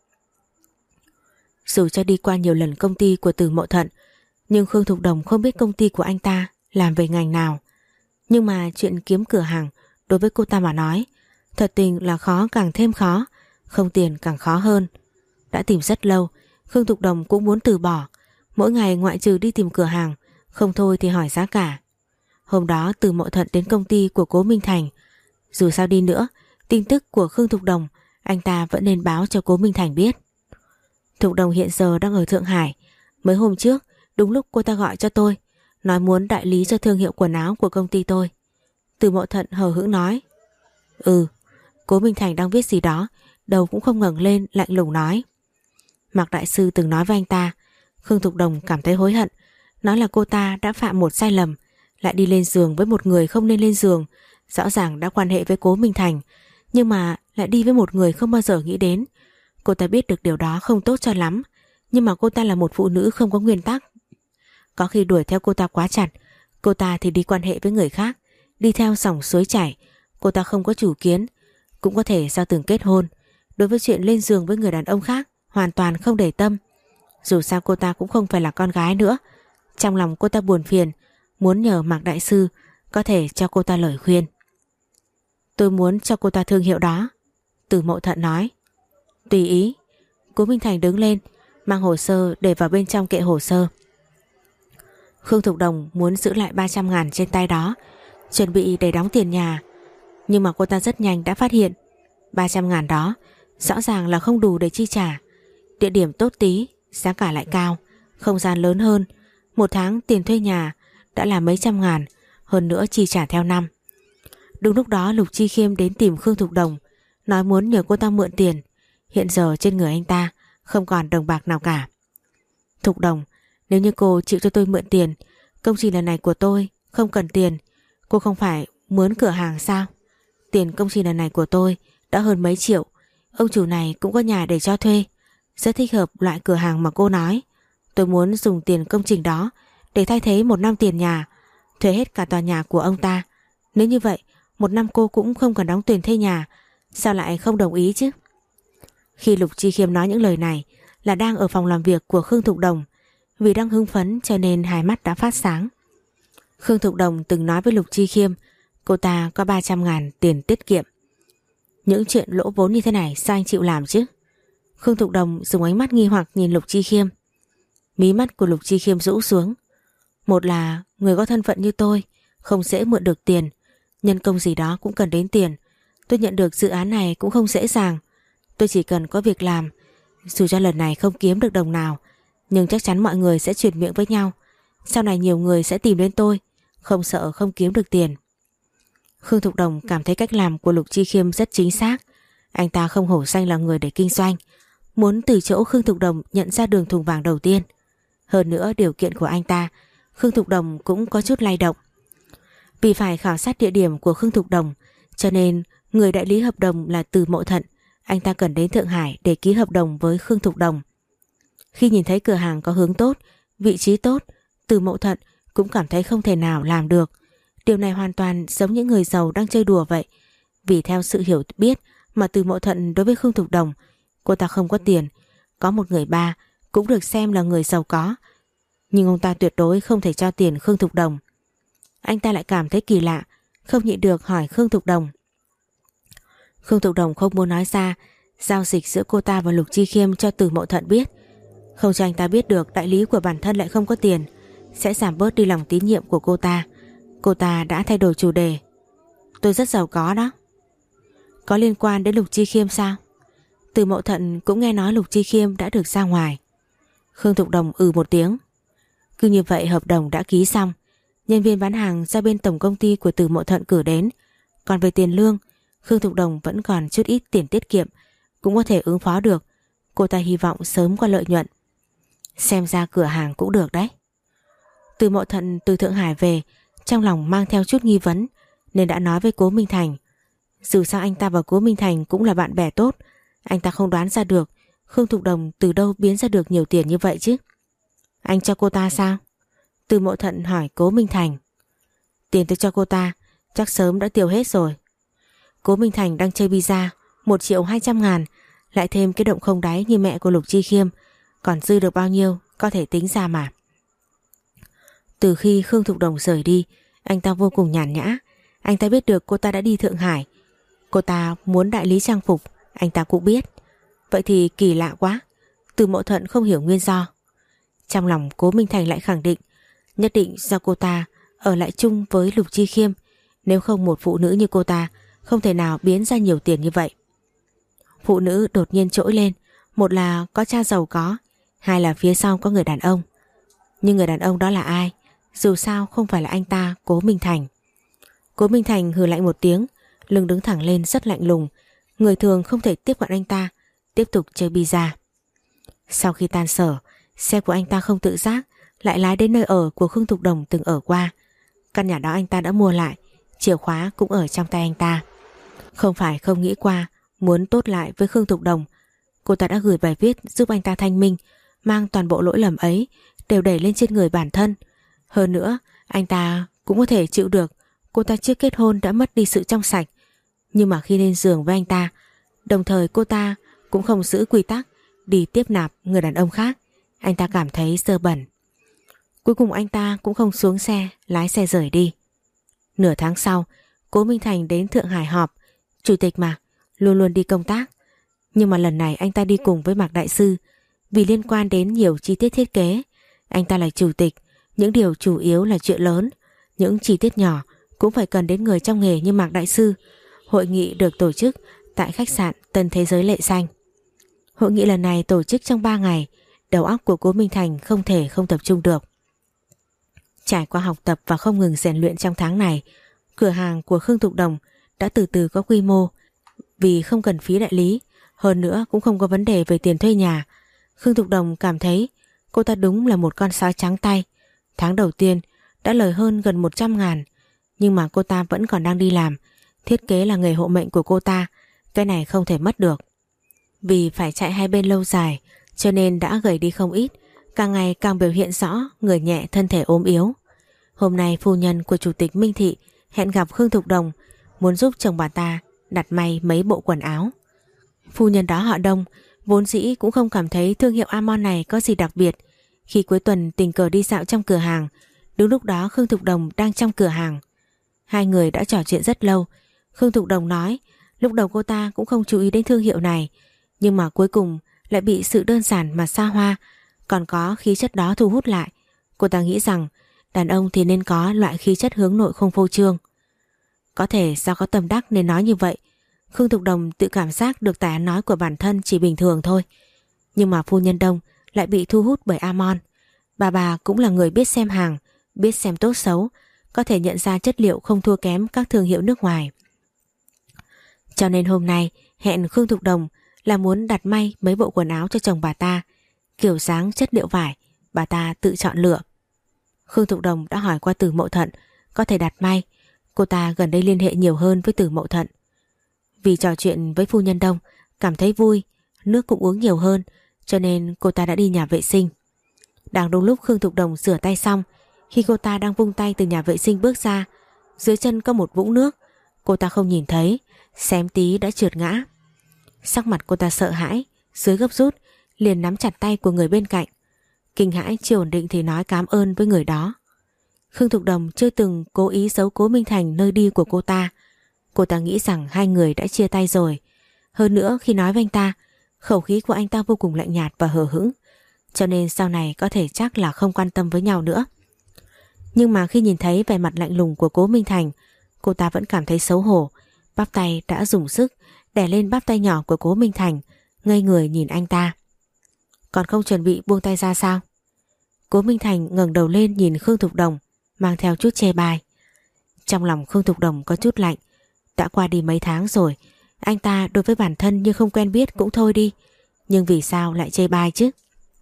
B: Dù cho đi qua nhiều lần công ty của Từ Mậu Thận, nhưng Khương Thục Đồng không biết công ty của anh ta làm về ngành nào. Nhưng mà chuyện kiếm cửa hàng đối với cô ta mà nói, thật tình là khó càng thêm khó, không tiền càng khó hơn. Đã tìm rất lâu, Khương Thục Đồng cũng muốn từ bỏ. Mỗi ngày ngoại trừ đi tìm cửa hàng, không thôi thì hỏi giá cả. Hôm đó Từ Mậu Thận đến công ty của Cố Minh Thành. Dù sao đi nữa, tin tức của Khương Thục Đồng anh ta vẫn nên báo cho Cố Minh Thành biết. Thục Đồng hiện giờ đang ở Thượng Hải. Mấy hôm trước đúng lúc cô ta gọi cho tôi, nói muốn đại lý cho thương hiệu quần áo của công ty tôi. Từ Mậu Thận hờ hững nói. Ừ. Cố Minh Thành đang viết gì đó, đầu cũng không ngẩng lên, lạnh lùng nói. Mạc đại sư từng nói với anh ta. Khương Thục Đồng cảm thấy hối hận, nói là cô ta đã phạm một sai lầm, lại đi lên giường với một người không nên lên giường. Rõ ràng đã quan hệ với Cố Minh Thành, nhưng mà lại đi với một người không bao giờ nghĩ đến. Cô ta biết được điều đó không tốt cho lắm, nhưng mà cô ta là một phụ nữ không có nguyên tắc. Có khi đuổi theo cô ta quá chặt, cô ta thì đi quan hệ với người khác, đi theo dòng suối chảy. Cô ta không có chủ kiến, cũng có thể do từng kết hôn, đối với chuyện lên giường với người đàn ông khác hoàn toàn không để tâm. Dù sao cô ta cũng không phải là con gái nữa. Trong lòng cô ta buồn phiền, muốn nhờ Mạc đại sư có thể cho cô ta lời khuyên. Tôi muốn cho cô ta thương hiệu đó. Từ Mậu Thận nói. Tùy ý. Cố Minh Thành đứng lên, mang hồ sơ để vào bên trong kệ hồ sơ. Khương Thục Đồng muốn giữ lại ba trăm ngàn trên tay đó, chuẩn bị để đóng tiền nhà. Nhưng mà cô ta rất nhanh đã phát hiện ba trăm ngàn đó rõ ràng là không đủ để chi trả. Địa điểm tốt tí, giá cả lại cao, không gian lớn hơn. Một tháng tiền thuê nhà đã là mấy trăm ngàn, hơn nữa chi trả theo năm. Đúng lúc đó Lục Chi Khiêm đến tìm Khương Thục Đồng, nói muốn nhờ cô ta mượn tiền. Hiện giờ trên người anh ta không còn đồng bạc nào cả. Thục Đồng, nếu như cô chịu cho tôi mượn tiền, công trình lần này của tôi không cần tiền. Cô không phải mướn cửa hàng sao? Tiền công trình lần này của tôi đã hơn mấy triệu. Ông chủ này cũng có nhà để cho thuê, rất thích hợp loại cửa hàng mà cô nói. Tôi muốn dùng tiền công trình đó để thay thế một năm tiền nhà, thuê hết cả tòa nhà của ông ta. Nếu như vậy, một năm cô cũng không cần đóng tiền thuê nhà. Sao lại không đồng ý chứ? Khi Lục Chi Khiêm nói những lời này là đang ở phòng làm việc của Khương Thục Đồng. Vì đang hưng phấn cho nên hai mắt đã phát sáng. Khương Thục Đồng từng nói với Lục Chi Khiêm cô ta có ba trăm ngàn tiền tiết kiệm. Những chuyện lỗ vốn như thế này sao anh chịu làm chứ? Khương Thục Đồng dùng ánh mắt nghi hoặc nhìn Lục Chi Khiêm. Mí mắt của Lục Chi Khiêm rũ xuống. Một là người có thân phận như tôi không dễ mượn được tiền, nhân công gì đó cũng cần đến tiền. Tôi nhận được dự án này cũng không dễ dàng. Tôi chỉ cần có việc làm, dù cho lần này không kiếm được đồng nào, nhưng chắc chắn mọi người sẽ chuyển miệng với nhau. Sau này nhiều người sẽ tìm đến tôi, không sợ không kiếm được tiền. Khương Thục Đồng cảm thấy cách làm của Lục Chi Khiêm rất chính xác. Anh ta không hổ danh là người để kinh doanh, muốn từ chỗ Khương Thục Đồng nhận ra đường thùng vàng đầu tiên. Hơn nữa điều kiện của anh ta, Khương Thục Đồng cũng có chút lay động. Vì phải khảo sát địa điểm của Khương Thục Đồng, cho nên người đại lý hợp đồng là Từ Mậu Thận. Anh ta cần đến Thượng Hải để ký hợp đồng với Khương Thục Đồng. Khi nhìn thấy cửa hàng có hướng tốt, vị trí tốt, Từ Mậu Thận cũng cảm thấy không thể nào làm được. Điều này hoàn toàn giống những người giàu đang chơi đùa vậy. Vì theo sự hiểu biết mà Từ Mậu Thận đối với Khương Thục Đồng, cô ta không có tiền, có một người ba cũng được xem là người giàu có, nhưng ông ta tuyệt đối không thể cho tiền Khương Thục Đồng. Anh ta lại cảm thấy kỳ lạ, không nhịn được hỏi Khương Thục Đồng. Khương Thục Đồng không muốn nói ra giao dịch giữa cô ta và Lục Chi Khiêm cho Từ Mậu Thận biết, không cho anh ta biết được đại lý của bản thân lại không có tiền, sẽ giảm bớt đi lòng tín nhiệm của cô ta. Cô ta đã thay đổi chủ đề. Tôi rất giàu có đó. Có liên quan đến Lục Chi Khiêm sao? Từ Mậu Thận cũng nghe nói Lục Chi Khiêm đã được ra ngoài. Khương Thục Đồng ừ một tiếng. Cứ như vậy hợp đồng đã ký xong, nhân viên bán hàng do bên tổng công ty của Từ Mậu Thận cử đến. Còn về tiền lương, Khương Thục Đồng vẫn còn chút ít tiền tiết kiệm, cũng có thể ứng phó được. Cô ta hy vọng sớm có lợi nhuận. Xem ra cửa hàng cũng được đấy. Từ Mậu Thận từ Thượng Hải về, trong lòng mang theo chút nghi vấn, nên đã nói với Cố Minh Thành. Dù sao anh ta và Cố Minh Thành cũng là bạn bè tốt, anh ta không đoán ra được Khương Thục Đồng từ đâu biến ra được nhiều tiền như vậy chứ. Anh cho cô ta sao? Từ Mậu Thận hỏi Cố Minh Thành. Tiền tôi cho cô ta chắc sớm đã tiêu hết rồi. Cố Minh Thành đang chơi bida, một triệu hai trăm ngàn, lại thêm cái động không đáy như mẹ của Lục Chi Khiêm, còn dư được bao nhiêu có thể tính ra mà. Từ khi Khương Thục Đồng rời đi, anh ta vô cùng nhàn nhã. Anh ta biết được cô ta đã đi Thượng Hải. Cô ta muốn đại lý trang phục, anh ta cũng biết. Vậy thì kỳ lạ quá. Từ Mậu Thận không hiểu nguyên do. Trong lòng Cố Minh Thành lại khẳng định nhất định do cô ta ở lại chung với Lục Chi Khiêm, nếu không một phụ nữ như cô ta không thể nào biến ra nhiều tiền như vậy. Phụ nữ đột nhiên trỗi lên, một là có cha giàu có, hai là phía sau có người đàn ông. Nhưng người đàn ông đó là ai? Dù sao không phải là anh ta, Cố Minh Thành. Cố Minh Thành hừ lạnh một tiếng, lưng đứng thẳng lên rất lạnh lùng. Người thường không thể tiếp cận anh ta, tiếp tục chơi bida. Sau khi tan sở, xe của anh ta không tự giác lại lái đến nơi ở của Khương Thục Đồng từng ở qua. Căn nhà đó anh ta đã mua lại, chìa khóa cũng ở trong tay anh ta. Không phải không nghĩ qua muốn tốt lại với Khương Thục Đồng, cô ta đã gửi bài viết giúp anh ta thanh minh, mang toàn bộ lỗi lầm ấy đều đẩy lên trên người bản thân. Hơn nữa, anh ta cũng có thể chịu được cô ta chưa kết hôn đã mất đi sự trong sạch. Nhưng mà khi lên giường với anh ta, đồng thời cô ta cũng không giữ quy tắc đi tiếp nạp người đàn ông khác, anh ta cảm thấy dơ bẩn. Cuối cùng anh ta cũng không xuống xe, lái xe rời đi. Nửa tháng sau, Cố Minh Thành đến Thượng Hải họp. Chủ tịch mà, luôn luôn đi công tác. Nhưng mà lần này anh ta đi cùng với Mạc Đại Sư. Vì liên quan đến nhiều chi tiết thiết kế, anh ta là chủ tịch, những điều chủ yếu là chuyện lớn, những chi tiết nhỏ cũng phải cần đến người trong nghề như Mạc Đại Sư. Hội nghị được tổ chức tại khách sạn Tân Thế Giới Lệ Xanh. Hội nghị lần này tổ chức trong ba ngày, đầu óc của Cố Minh Thành không thể không tập trung được. Trải qua học tập và không ngừng rèn luyện trong tháng này, cửa hàng của Khương Thục Đồng đã từ từ có quy mô. Vì không cần phí đại lý, hơn nữa cũng không có vấn đề về tiền thuê nhà, Khương Thục Đồng cảm thấy cô ta đúng là một con sói trắng tay. Tháng đầu tiên đã lời hơn gần một trăm ngàn, nhưng mà cô ta vẫn còn đang đi làm. Thiết kế là nghề hộ mệnh của cô ta, cái này không thể mất được. Vì phải chạy hai bên lâu dài, cho nên đã gầy đi không ít, càng ngày càng biểu hiện rõ người nhẹ thân thể ốm yếu. Hôm nay phu nhân của chủ tịch Minh Thị hẹn gặp Khương Thục Đồng, muốn giúp chồng bà ta đặt may mấy bộ quần áo. Phu nhân đó họ Đông, vốn dĩ cũng không cảm thấy thương hiệu Amon này có gì đặc biệt. Khi cuối tuần tình cờ đi dạo trong cửa hàng, đúng lúc đó Khương Thục Đồng đang trong cửa hàng. Hai người đã trò chuyện rất lâu. Khương Thục Đồng nói lúc đầu cô ta cũng không chú ý đến thương hiệu này, nhưng mà cuối cùng lại bị sự đơn giản mà xa hoa còn có khí chất đó thu hút lại. Cô ta nghĩ rằng đàn ông thì nên có loại khí chất hướng nội không phô trương. Có thể do có tâm đắc nên nói như vậy. Khương Thục Đồng tự cảm giác được tài ăn nói của bản thân chỉ bình thường thôi. Nhưng mà phu nhân Đông lại bị thu hút bởi Amon. Bà bà cũng là người biết xem hàng, biết xem tốt xấu, có thể nhận ra chất liệu không thua kém các thương hiệu nước ngoài. Cho nên hôm nay hẹn Khương Thục Đồng là muốn đặt may mấy bộ quần áo cho chồng bà ta. Kiểu dáng, chất liệu vải bà ta tự chọn lựa. Khương Thục Đồng đã hỏi qua Từ Mậu Thận có thể đặt may. Cô ta gần đây liên hệ nhiều hơn với Từ Mậu Thận. Vì trò chuyện với phu nhân Đông cảm thấy vui, nước cũng uống nhiều hơn, cho nên cô ta đã đi nhà vệ sinh. Đang đúng lúc Khương Thục Đồng rửa tay xong, khi cô ta đang vung tay từ nhà vệ sinh bước ra, dưới chân có một vũng nước. Cô ta không nhìn thấy, xém tí đã trượt ngã. Sắc mặt cô ta sợ hãi, dưới gấp rút liền nắm chặt tay của người bên cạnh. Kinh hãi chưa ổn định thì nói cảm ơn với người đó. Khương Thục Đồng chưa từng cố ý giấu Cố Minh Thành nơi đi của cô ta. Cô ta nghĩ rằng hai người đã chia tay rồi. Hơn nữa khi nói với anh ta, khẩu khí của anh ta vô cùng lạnh nhạt và hờ hững, cho nên sau này có thể chắc là không quan tâm với nhau nữa. Nhưng mà khi nhìn thấy vẻ mặt lạnh lùng của Cố Minh Thành, cô ta vẫn cảm thấy xấu hổ. Bắp tay đã dùng sức đè lên bắp tay nhỏ của Cố Minh Thành, ngây người nhìn anh ta. Còn không chuẩn bị buông tay ra sao? Cố Minh Thành ngẩng đầu lên nhìn Khương Thục Đồng, mang theo chút chê bai. Trong lòng Khương Thục Đồng có chút lạnh. Đã qua đi mấy tháng rồi, anh ta đối với bản thân như không quen biết cũng thôi đi, nhưng vì sao lại chê bai chứ?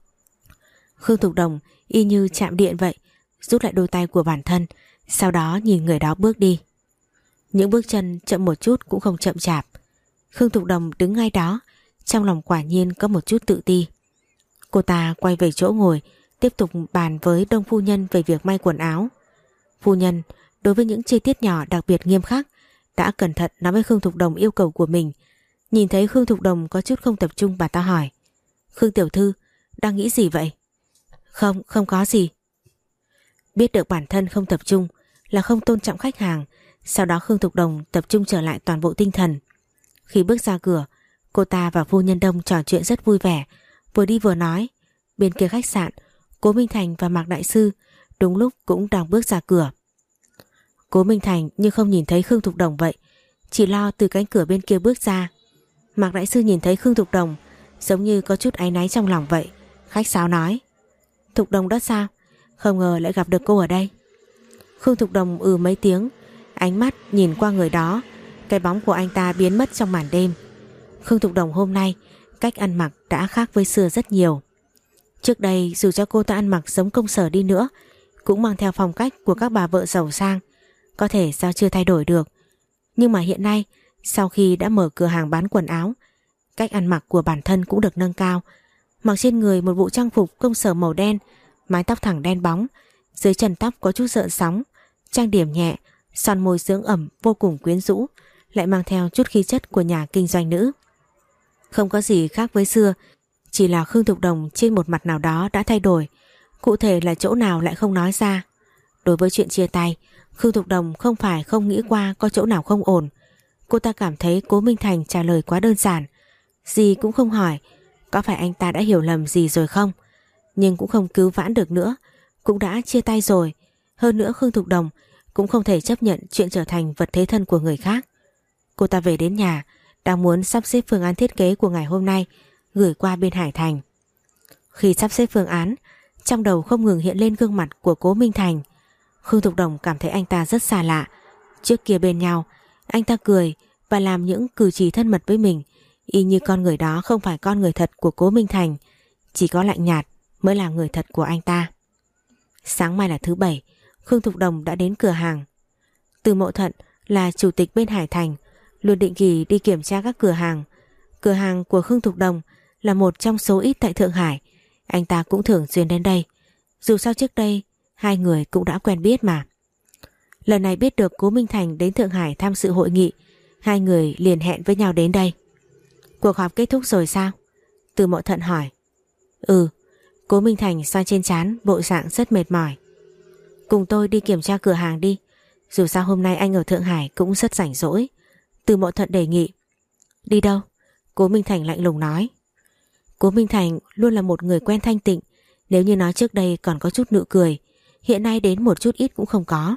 B: Khương Thục Đồng y như chạm điện vậy, rút lại đôi tay của bản thân, sau đó nhìn người đó bước đi. Những bước chân chậm một chút cũng không chậm chạp. Khương Thục Đồng đứng ngay đó, trong lòng quả nhiên có một chút tự ti. Cô ta quay về chỗ ngồi, tiếp tục bàn với Đông phu nhân về việc may quần áo. Phu nhân đối với những chi tiết nhỏ đặc biệt nghiêm khắc, đã cẩn thận nói với Khương Thục Đồng yêu cầu của mình. Nhìn thấy Khương Thục Đồng có chút không tập trung, bà ta hỏi: Khương tiểu thư đang nghĩ gì vậy? Không, không có gì. Biết được bản thân không tập trung là không tôn trọng khách hàng, sau đó Khương Thục Đồng tập trung trở lại toàn bộ tinh thần. Khi bước ra cửa, cô ta và phu nhân Đông trò chuyện rất vui vẻ, vừa đi vừa nói. Bên kia khách sạn, Cố Minh Thành và Mạc Đại Sư đúng lúc cũng đang bước ra cửa. Cố Minh Thành như không nhìn thấy Khương Thục Đồng vậy, chỉ lo từ cánh cửa bên kia bước ra. Mạc Đại Sư nhìn thấy Khương Thục Đồng giống như có chút áy náy trong lòng vậy, khách sáo nói: Thục Đồng đó sao? Không ngờ lại gặp được cô ở đây. Khương Thục Đồng ừ mấy tiếng, ánh mắt nhìn qua người đó, cái bóng của anh ta biến mất trong màn đêm. Khương Thục Đồng hôm nay cách ăn mặc đã khác với xưa rất nhiều. Trước đây dù cho cô ta ăn mặc giống công sở đi nữa, cũng mang theo phong cách của các bà vợ giàu sang, có thể sao chưa thay đổi được. Nhưng mà hiện nay, sau khi đã mở cửa hàng bán quần áo, cách ăn mặc của bản thân cũng được nâng cao. Mặc trên người một bộ trang phục công sở màu đen, mái tóc thẳng đen bóng, dưới trần tóc có chút gợn sóng, trang điểm nhẹ, son môi dưỡng ẩm vô cùng quyến rũ, lại mang theo chút khí chất của nhà kinh doanh nữ. Không có gì khác với xưa, chỉ là Khương Thục Đồng trên một mặt nào đó đã thay đổi, cụ thể là chỗ nào lại không nói ra. Đối với chuyện chia tay, Khương Thục Đồng không phải không nghĩ qua có chỗ nào không ổn. Cô ta cảm thấy Cố Minh Thành trả lời quá đơn giản, gì cũng không hỏi, có phải anh ta đã hiểu lầm gì rồi không? Nhưng cũng không cứu vãn được nữa, cũng đã chia tay rồi. Hơn nữa Khương Thục Đồng cũng không thể chấp nhận chuyện trở thành vật thế thân của người khác. Cô ta về đến nhà, đang muốn sắp xếp phương án thiết kế của ngày hôm nay gửi qua bên Hải Thành. Khi sắp xếp phương án, trong đầu không ngừng hiện lên gương mặt của Cố Minh Thành. Khương Thục Đồng cảm thấy anh ta rất xa lạ. Trước kia bên nhau, anh ta cười và làm những cử chỉ thân mật với mình, y như con người đó không phải con người thật của Cố Minh Thành, chỉ có lạnh nhạt mới là người thật của anh ta. Sáng mai là thứ bảy, Khương Thục Đồng đã đến cửa hàng. Từ Mộ Thận là chủ tịch bên Hải Thành, luôn định kỳ đi kiểm tra các cửa hàng. Cửa hàng của Khương Thục Đồng là một trong số ít tại Thượng Hải, anh ta cũng thường xuyên đến đây. Dù sao trước đây hai người cũng đã quen biết mà. Lần này biết được Cố Minh Thành đến Thượng Hải tham dự hội nghị, hai người liền hẹn với nhau đến đây. Cuộc họp kết thúc rồi sao? Từ Mộ Thận hỏi. Ừ. Cố Minh Thành xoa trên trán, bộ dạng rất mệt mỏi. Cùng tôi đi kiểm tra cửa hàng đi, dù sao hôm nay anh ở Thượng Hải cũng rất rảnh rỗi. Từ Mộ Thận đề nghị. Đi đâu? Cố Minh Thành lạnh lùng nói. Cố Minh Thành luôn là một người quen thanh tịnh, nếu như nói trước đây còn có chút nụ cười, hiện nay đến một chút ít cũng không có.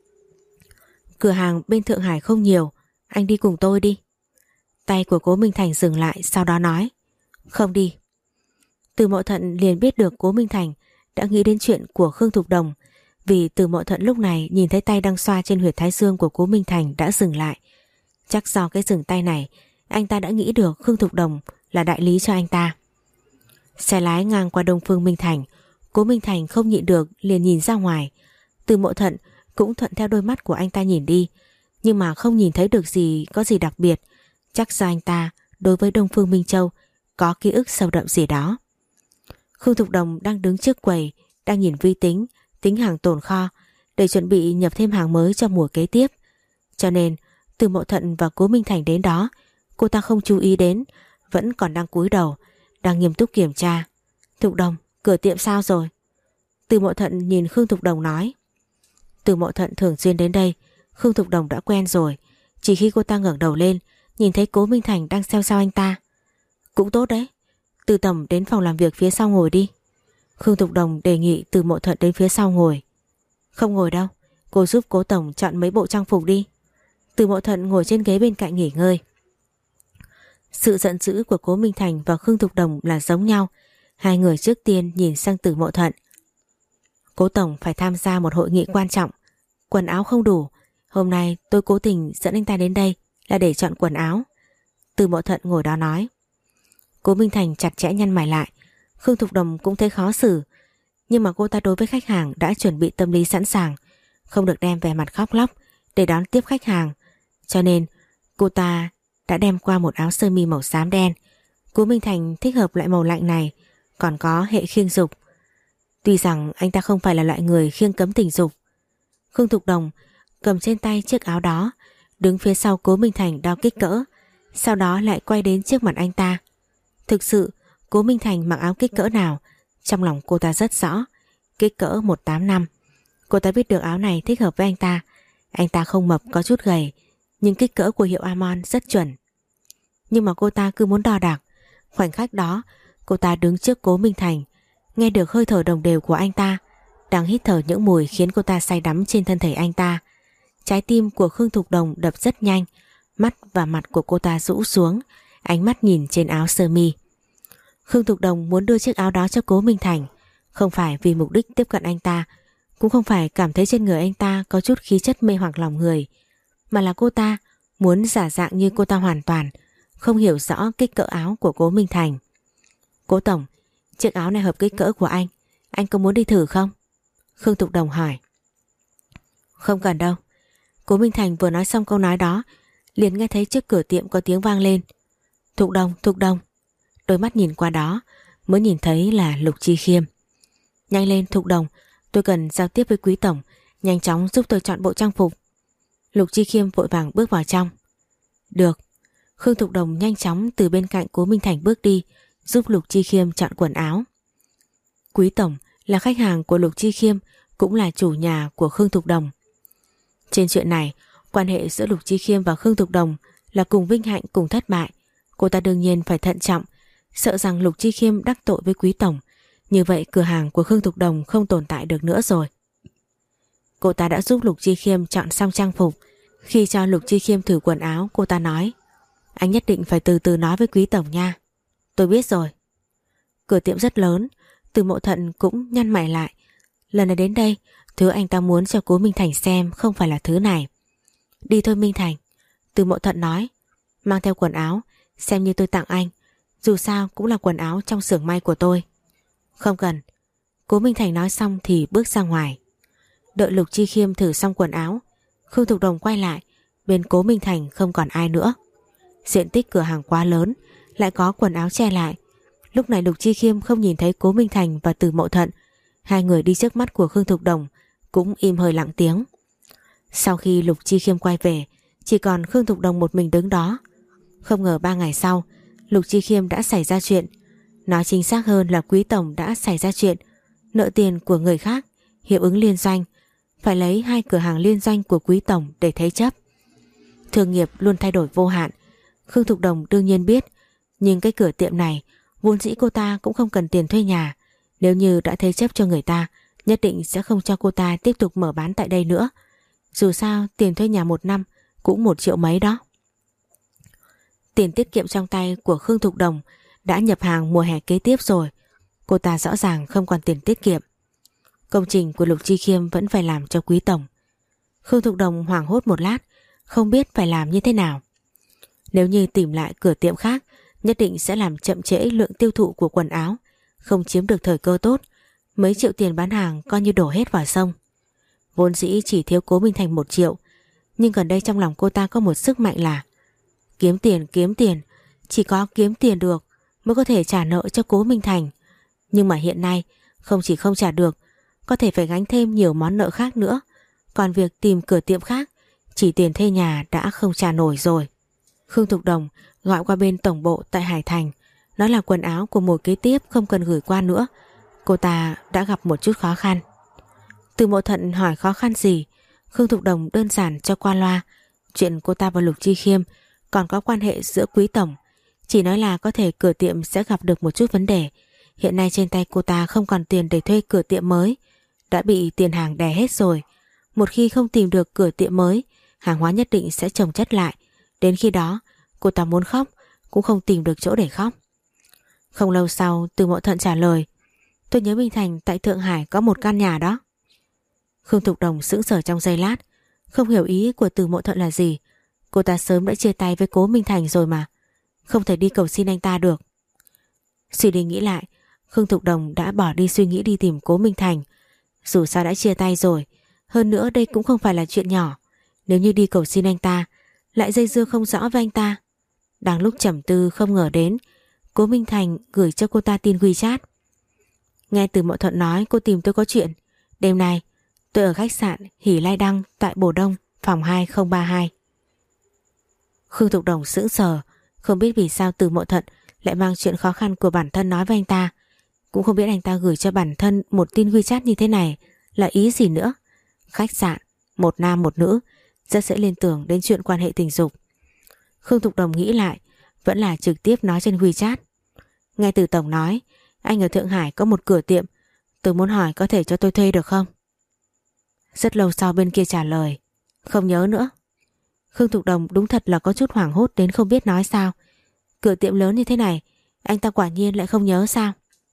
B: Cửa hàng bên Thượng Hải không nhiều, anh đi cùng tôi đi. Tay của Cố Minh Thành dừng lại, sau đó nói. Không đi. Từ Mộ Thận liền biết được Cố Minh Thành đã nghĩ đến chuyện của Khương Thục Đồng, vì Từ Mộ Thận lúc này nhìn thấy tay đang xoa trên huyệt thái dương của Cố Minh Thành đã dừng lại. Chắc do cái dừng tay này, anh ta đã nghĩ được Khương Thục Đồng là đại lý cho anh ta. Xe lái ngang qua Đông Phương Minh Thành, Cố Minh Thành không nhịn được liền nhìn ra ngoài. Từ Mộ Thận cũng thuận theo đôi mắt của anh ta nhìn đi, nhưng mà không nhìn thấy được gì có gì đặc biệt. Chắc do anh ta đối với Đông Phương Minh Châu có ký ức sâu đậm gì đó. Khương Thục Đồng đang đứng trước quầy, đang nhìn vi tính, tính hàng tồn kho để chuẩn bị nhập thêm hàng mới cho mùa kế tiếp. Cho nên Từ Mộ Thận và Cố Minh Thành đến đó, cô ta không chú ý đến, vẫn còn đang cúi đầu, đang nghiêm túc kiểm tra. Thục Đồng, cửa tiệm sao rồi? Từ Mộ Thận nhìn Khương Thục Đồng nói. Từ Mộ Thận thường xuyên đến đây, Khương Thục Đồng đã quen rồi. Chỉ khi cô ta ngẩng đầu lên, nhìn thấy Cố Minh Thành đang xeo xao anh ta. Cũng tốt đấy, Từ tổng đến phòng làm việc phía sau ngồi đi. Khương Thục Đồng đề nghị Từ Mộ Thận đến phía sau ngồi. Không ngồi đâu, cô giúp Cố tổng chọn mấy bộ trang phục đi. Từ Mộ Thận ngồi trên ghế bên cạnh nghỉ ngơi. Sự giận dữ của Cố Minh Thành và Khương Thục Đồng là giống nhau. Hai người trước tiên nhìn sang Từ Mộ Thuận. Cố tổng phải tham gia một hội nghị quan trọng, quần áo không đủ. Hôm nay tôi cố tình dẫn anh ta đến đây là để chọn quần áo. Từ Mộ Thuận ngồi đó nói. Cố Minh Thành chặt chẽ nhăn mày lại. Khương Thục Đồng cũng thấy khó xử, nhưng mà cô ta đối với khách hàng đã chuẩn bị tâm lý sẵn sàng, không được đem vẻ mặt khóc lóc để đón tiếp khách hàng, cho nên cô ta đã đem qua một áo sơ mi màu xám đen. Cố Minh Thành thích hợp loại màu lạnh này, còn có hệ khiêng dục. Tuy rằng anh ta không phải là loại người khiêng cấm tình dục. Khương Thục Đồng cầm trên tay chiếc áo đó, đứng phía sau Cố Minh Thành đo kích cỡ, sau đó lại quay đến trước mặt anh ta. Thực sự Cố Minh Thành mặc áo kích cỡ nào, trong lòng cô ta rất rõ, kích cỡ một tám năm. Cô ta biết được áo này thích hợp với anh ta. Anh ta không mập, có chút gầy, nhưng kích cỡ của hiệu Amon rất chuẩn. Nhưng mà cô ta cứ muốn đo đạc. Khoảnh khắc đó cô ta đứng trước Cố Minh Thành, nghe được hơi thở đồng đều của anh ta, đang hít thở những mùi khiến cô ta say đắm trên thân thể anh ta. Trái tim của Khương Thục Đồng đập rất nhanh, mắt và mặt của cô ta rũ xuống, ánh mắt nhìn trên áo sơ mi. Khương Thục Đồng muốn đưa chiếc áo đó cho Cố Minh Thành, không phải vì mục đích tiếp cận anh ta, cũng không phải cảm thấy trên người anh ta có chút khí chất mê hoặc lòng người, mà là cô ta muốn giả dạng như cô ta hoàn toàn không hiểu rõ kích cỡ áo của Cố Minh Thành. Cố tổng, chiếc áo này hợp kích cỡ của anh, anh có muốn đi thử không? Khương Thục Đồng hỏi. Không cần đâu. Cố Minh Thành vừa nói xong câu nói đó, liền nghe thấy trước cửa tiệm có tiếng vang lên. Thục Đồng, Thục Đồng. Đôi mắt nhìn qua đó mới nhìn thấy là Lục Chi Khiêm. Nhanh lên Thục Đồng, tôi cần giao tiếp với quý tổng, nhanh chóng giúp tôi chọn bộ trang phục. Lục Chi Khiêm vội vàng bước vào trong. Được. Khương Thục Đồng nhanh chóng từ bên cạnh Cố Minh Thành bước đi, giúp Lục Chi Khiêm chọn quần áo. Quý tổng là khách hàng của Lục Chi Khiêm, cũng là chủ nhà của Khương Thục Đồng. Trên chuyện này, quan hệ giữa Lục Chi Khiêm và Khương Thục Đồng là cùng vinh hạnh cùng thất bại. Cô ta đương nhiên phải thận trọng, sợ rằng Lục Chi Khiêm đắc tội với quý tổng, như vậy cửa hàng của Khương Thục Đồng không tồn tại được nữa rồi. Cô ta đã giúp Lục Chi Khiêm chọn xong trang phục. Khi cho Lục Chi Khiêm thử quần áo, cô ta nói: anh nhất định phải từ từ nói với quý tổng nha. Tôi biết rồi. Cửa tiệm rất lớn, Từ Mộ Thuận cũng nhăn mày lại. Lần này đến đây, thứ anh ta muốn cho Cố Minh Thành xem không phải là thứ này. Đi thôi Minh Thành, Từ Mộ Thuận nói. Mang theo quần áo, xem như tôi tặng anh, dù sao cũng là quần áo trong xưởng may của tôi. Không cần. Cố Minh Thành nói xong thì bước ra ngoài. Đợi Lục Chi Khiêm thử xong quần áo, Khương Thục Đồng quay lại, bên Cố Minh Thành không còn ai nữa. Diện tích cửa hàng quá lớn, lại có quần áo che lại. Lúc này Lục Chi Khiêm không nhìn thấy Cố Minh Thành và Từ Mộ Thuận. Hai người đi trước mắt của Khương Thục Đồng cũng im hơi lặng tiếng. Sau khi Lục Chi Khiêm quay về, chỉ còn Khương Thục Đồng một mình đứng đó. Không ngờ ba ngày sau, Lục Chi Khiêm đã xảy ra chuyện. Nói chính xác hơn là quý tổng đã xảy ra chuyện, nợ tiền của người khác, hiệu ứng liên doanh, phải lấy hai cửa hàng liên doanh của quý tổng để thế chấp. Thương nghiệp luôn thay đổi vô hạn, Khương Thục Đồng đương nhiên biết, nhưng cái cửa tiệm này vốn dĩ cô ta cũng không cần tiền thuê nhà, nếu như đã thế chấp cho người ta, nhất định sẽ không cho cô ta tiếp tục mở bán tại đây nữa. Dù sao tiền thuê nhà một năm cũng một triệu mấy đó. Tiền tiết kiệm trong tay của Khương Thục Đồng đã nhập hàng mùa hè kế tiếp rồi, cô ta rõ ràng không còn tiền tiết kiệm. Công trình của Lục Chi Khiêm vẫn phải làm cho quý tổng. Khương Thục Đồng hoảng hốt một lát, không biết phải làm như thế nào. Nếu như tìm lại cửa tiệm khác, nhất định sẽ làm chậm trễ lượng tiêu thụ của quần áo, không chiếm được thời cơ tốt, mấy triệu tiền bán hàng coi như đổ hết vào sông. Vốn dĩ chỉ thiếu Cố Minh Thành một triệu, nhưng gần đây trong lòng cô ta có một sức mạnh là kiếm tiền, kiếm tiền, chỉ có kiếm tiền được mới có thể trả nợ cho Cố Minh Thành. Nhưng mà hiện nay không chỉ không trả được, có thể phải gánh thêm nhiều món nợ khác nữa. Còn việc tìm cửa tiệm khác, chỉ tiền thuê nhà đã không trả nổi rồi. Khương Thục Đồng gọi qua bên tổng bộ tại Hải Thành, nói là quần áo của mùa kế tiếp không cần gửi qua nữa, cô ta đã gặp một chút khó khăn. Từ Mộ Thuận hỏi khó khăn gì, Khương Thục Đồng đơn giản cho qua loa. Chuyện cô ta và Lục Chi Khiêm còn có quan hệ giữa quý tổng, chỉ nói là có thể cửa tiệm sẽ gặp được một chút vấn đề. Hiện nay trên tay cô ta không còn tiền để thuê cửa tiệm mới, đã bị tiền hàng đè hết rồi. Một khi không tìm được cửa tiệm mới, hàng hóa nhất định sẽ chồng chất lại. Đến khi đó cô ta muốn khóc cũng không tìm được chỗ để khóc. Không lâu sau, Từ Mộ Thuận trả lời: Tôi nhớ Minh Thành tại Thượng Hải có một căn nhà đó. Khương Thục Đồng sững sờ trong giây lát, không hiểu ý của Từ Mộ Thuận là gì. Cô ta sớm đã chia tay với Cố Minh Thành rồi mà, không thể đi cầu xin anh ta được. Suy đi nghĩ lại, Khương Thục Đồng đã bỏ đi suy nghĩ đi tìm Cố Minh Thành. Dù sao đã chia tay rồi, hơn nữa đây cũng không phải là chuyện nhỏ. Nếu như đi cầu xin anh ta, lại dây dưa không rõ với anh ta. Đang lúc trầm tư không ngờ đến, Cố Minh Thành gửi cho cô ta tin WeChat. Nghe Từ Mộ Thuận nói cô tìm tôi có chuyện. Đêm nay tôi ở khách sạn Hỷ Lai Đăng tại Bồ Đông, phòng hai không ba hai. Khương Thục Đồng sững sờ, không biết vì sao Từ Mộ Thuận lại mang chuyện khó khăn của bản thân nói với anh ta. Cũng không biết anh ta gửi cho bản thân một tin WeChat như thế này là ý gì nữa. Khách sạn, một nam một nữ, rất sẽ liên tưởng đến chuyện quan hệ tình dục. Khương Thục Đồng nghĩ lại, vẫn là trực tiếp nói trên WeChat. Nghe Từ Tổng nói, anh ở Thượng Hải có một cửa tiệm, tôi muốn hỏi có thể cho tôi thuê được không? Rất lâu sau bên kia trả lời: Không nhớ nữa. Khương Thục Đồng đúng thật là có chút hoảng hốt đến không biết nói sao. Cửa tiệm lớn như thế này, anh ta quả nhiên lại không nhớ sao?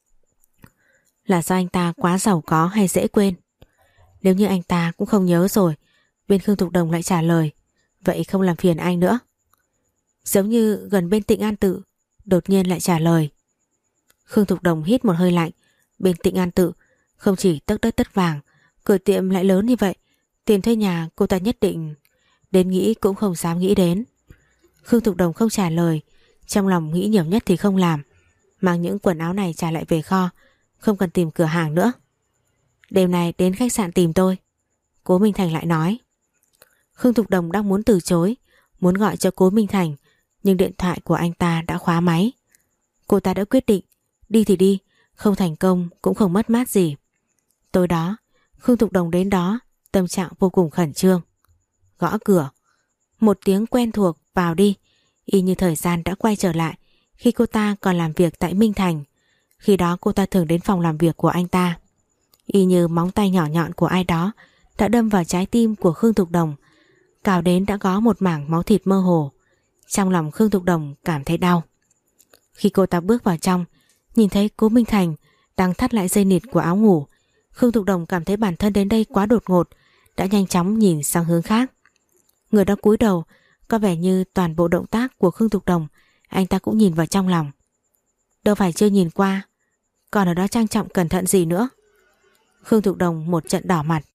B: Là do anh ta quá giàu có hay dễ quên? Nếu như anh ta cũng không nhớ rồi, bên Khương Thục Đồng lại trả lời: Vậy không làm phiền anh nữa. Giống như gần bên Tịnh An Tự, đột nhiên lại trả lời. Khương Thục Đồng hít một hơi lạnh. Bên Tịnh An Tự không chỉ tất đất tất vàng, cửa tiệm lại lớn như vậy, tiền thuê nhà cô ta nhất định đến nghĩ cũng không dám nghĩ đến. Khương Thục Đồng không trả lời, trong lòng nghĩ nhiều nhất thì không làm, mang những quần áo này trả lại về kho, không cần tìm cửa hàng nữa. Đêm nay đến khách sạn tìm tôi, Cố Minh Thành lại nói. Khương Thục Đồng đang muốn từ chối, muốn gọi cho Cố Minh Thành, nhưng điện thoại của anh ta đã khóa máy. Cô ta đã quyết định, đi thì đi, không thành công cũng không mất mát gì. Tối đó, Khương Thục Đồng đến đó, tâm trạng vô cùng khẩn trương. Gõ cửa, một tiếng quen thuộc, vào đi, y như thời gian đã quay trở lại khi cô ta còn làm việc tại Minh Thành. Khi đó cô ta thường đến phòng làm việc của anh ta. Y như móng tay nhỏ nhọn của ai đó đã đâm vào trái tim của Khương Thục Đồng, cào đến đã có một mảng máu thịt mơ hồ. Trong lòng Khương Thục Đồng cảm thấy đau. Khi cô ta bước vào trong, nhìn thấy Cố Minh Thành đang thắt lại dây nịt của áo ngủ, Khương Thục Đồng cảm thấy bản thân đến đây quá đột ngột, đã nhanh chóng nhìn sang hướng khác. Người đó cúi đầu, có vẻ như toàn bộ động tác của Khương Thục Đồng anh ta cũng nhìn vào trong lòng. Đâu phải chưa nhìn qua, còn ở đó trang trọng cẩn thận gì nữa. Khương Thục Đồng một trận đỏ mặt.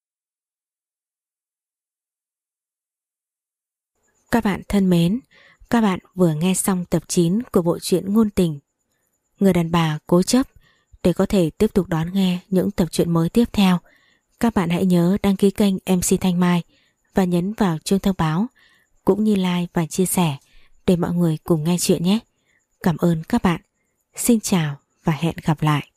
B: Các bạn thân mến, các bạn vừa nghe xong tập chín của bộ truyện ngôn tình Người đàn bà cố chấp. Để có thể tiếp tục đón nghe những tập truyện mới tiếp theo, các bạn hãy nhớ đăng ký kênh em xê Thanh Mai và nhấn vào chuông thông báo, cũng như like và chia sẻ để mọi người cùng nghe chuyện nhé. Cảm ơn các bạn. Xin chào và hẹn gặp lại.